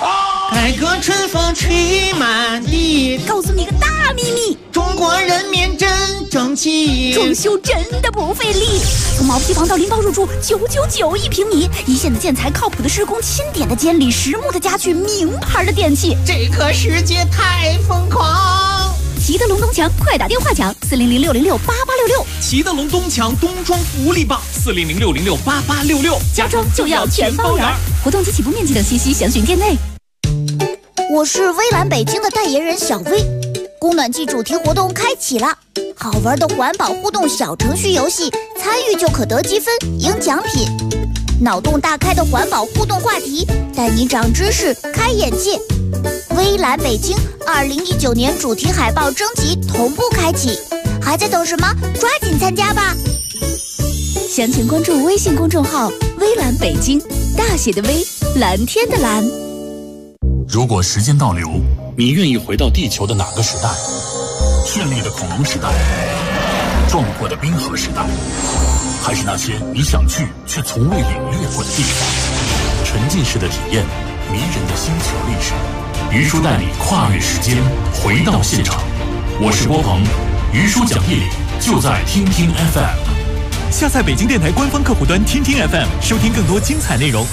改革春风吹满地。 告诉你个大秘密， 中国人民真争气， 装修真的不费力。从毛坯房到拎包入住，999一平米，一线的建材，靠谱的施工，钦点的监理，实木的家具，名牌的电器。 这个世界太疯狂！ 齐德龙东墙，快打电话抢400-606-8866。 齐德龙东墙冬装福利棒，400-606-8866， 家装就要全包圆。活动及起步面积等信息详询店内。 我是微蓝北京的代言人小薇，供暖季主题活动开启了，好玩的环保互动小程序游戏，参与就可得积分赢奖品。脑洞大开的环保互动话题，带你长知识开眼界。微蓝北京2019年主题海报征集同步开启，还在等什么？抓紧参加吧！ 详情关注微信公众号微蓝北京，大写的微，蓝天的蓝。 如果时间倒流，你愿意回到地球的哪个时代？绚丽的恐龙时代，壮阔的冰河时代，还是那些你想去却从未领略过的地方？沉浸式的体验，迷人的星球历史。于叔带你跨越时间，回到现场。我是郭鹏，于叔讲义就在听听 FM。 下载北京电台官方客户端听听 FM， 收听更多精彩内容。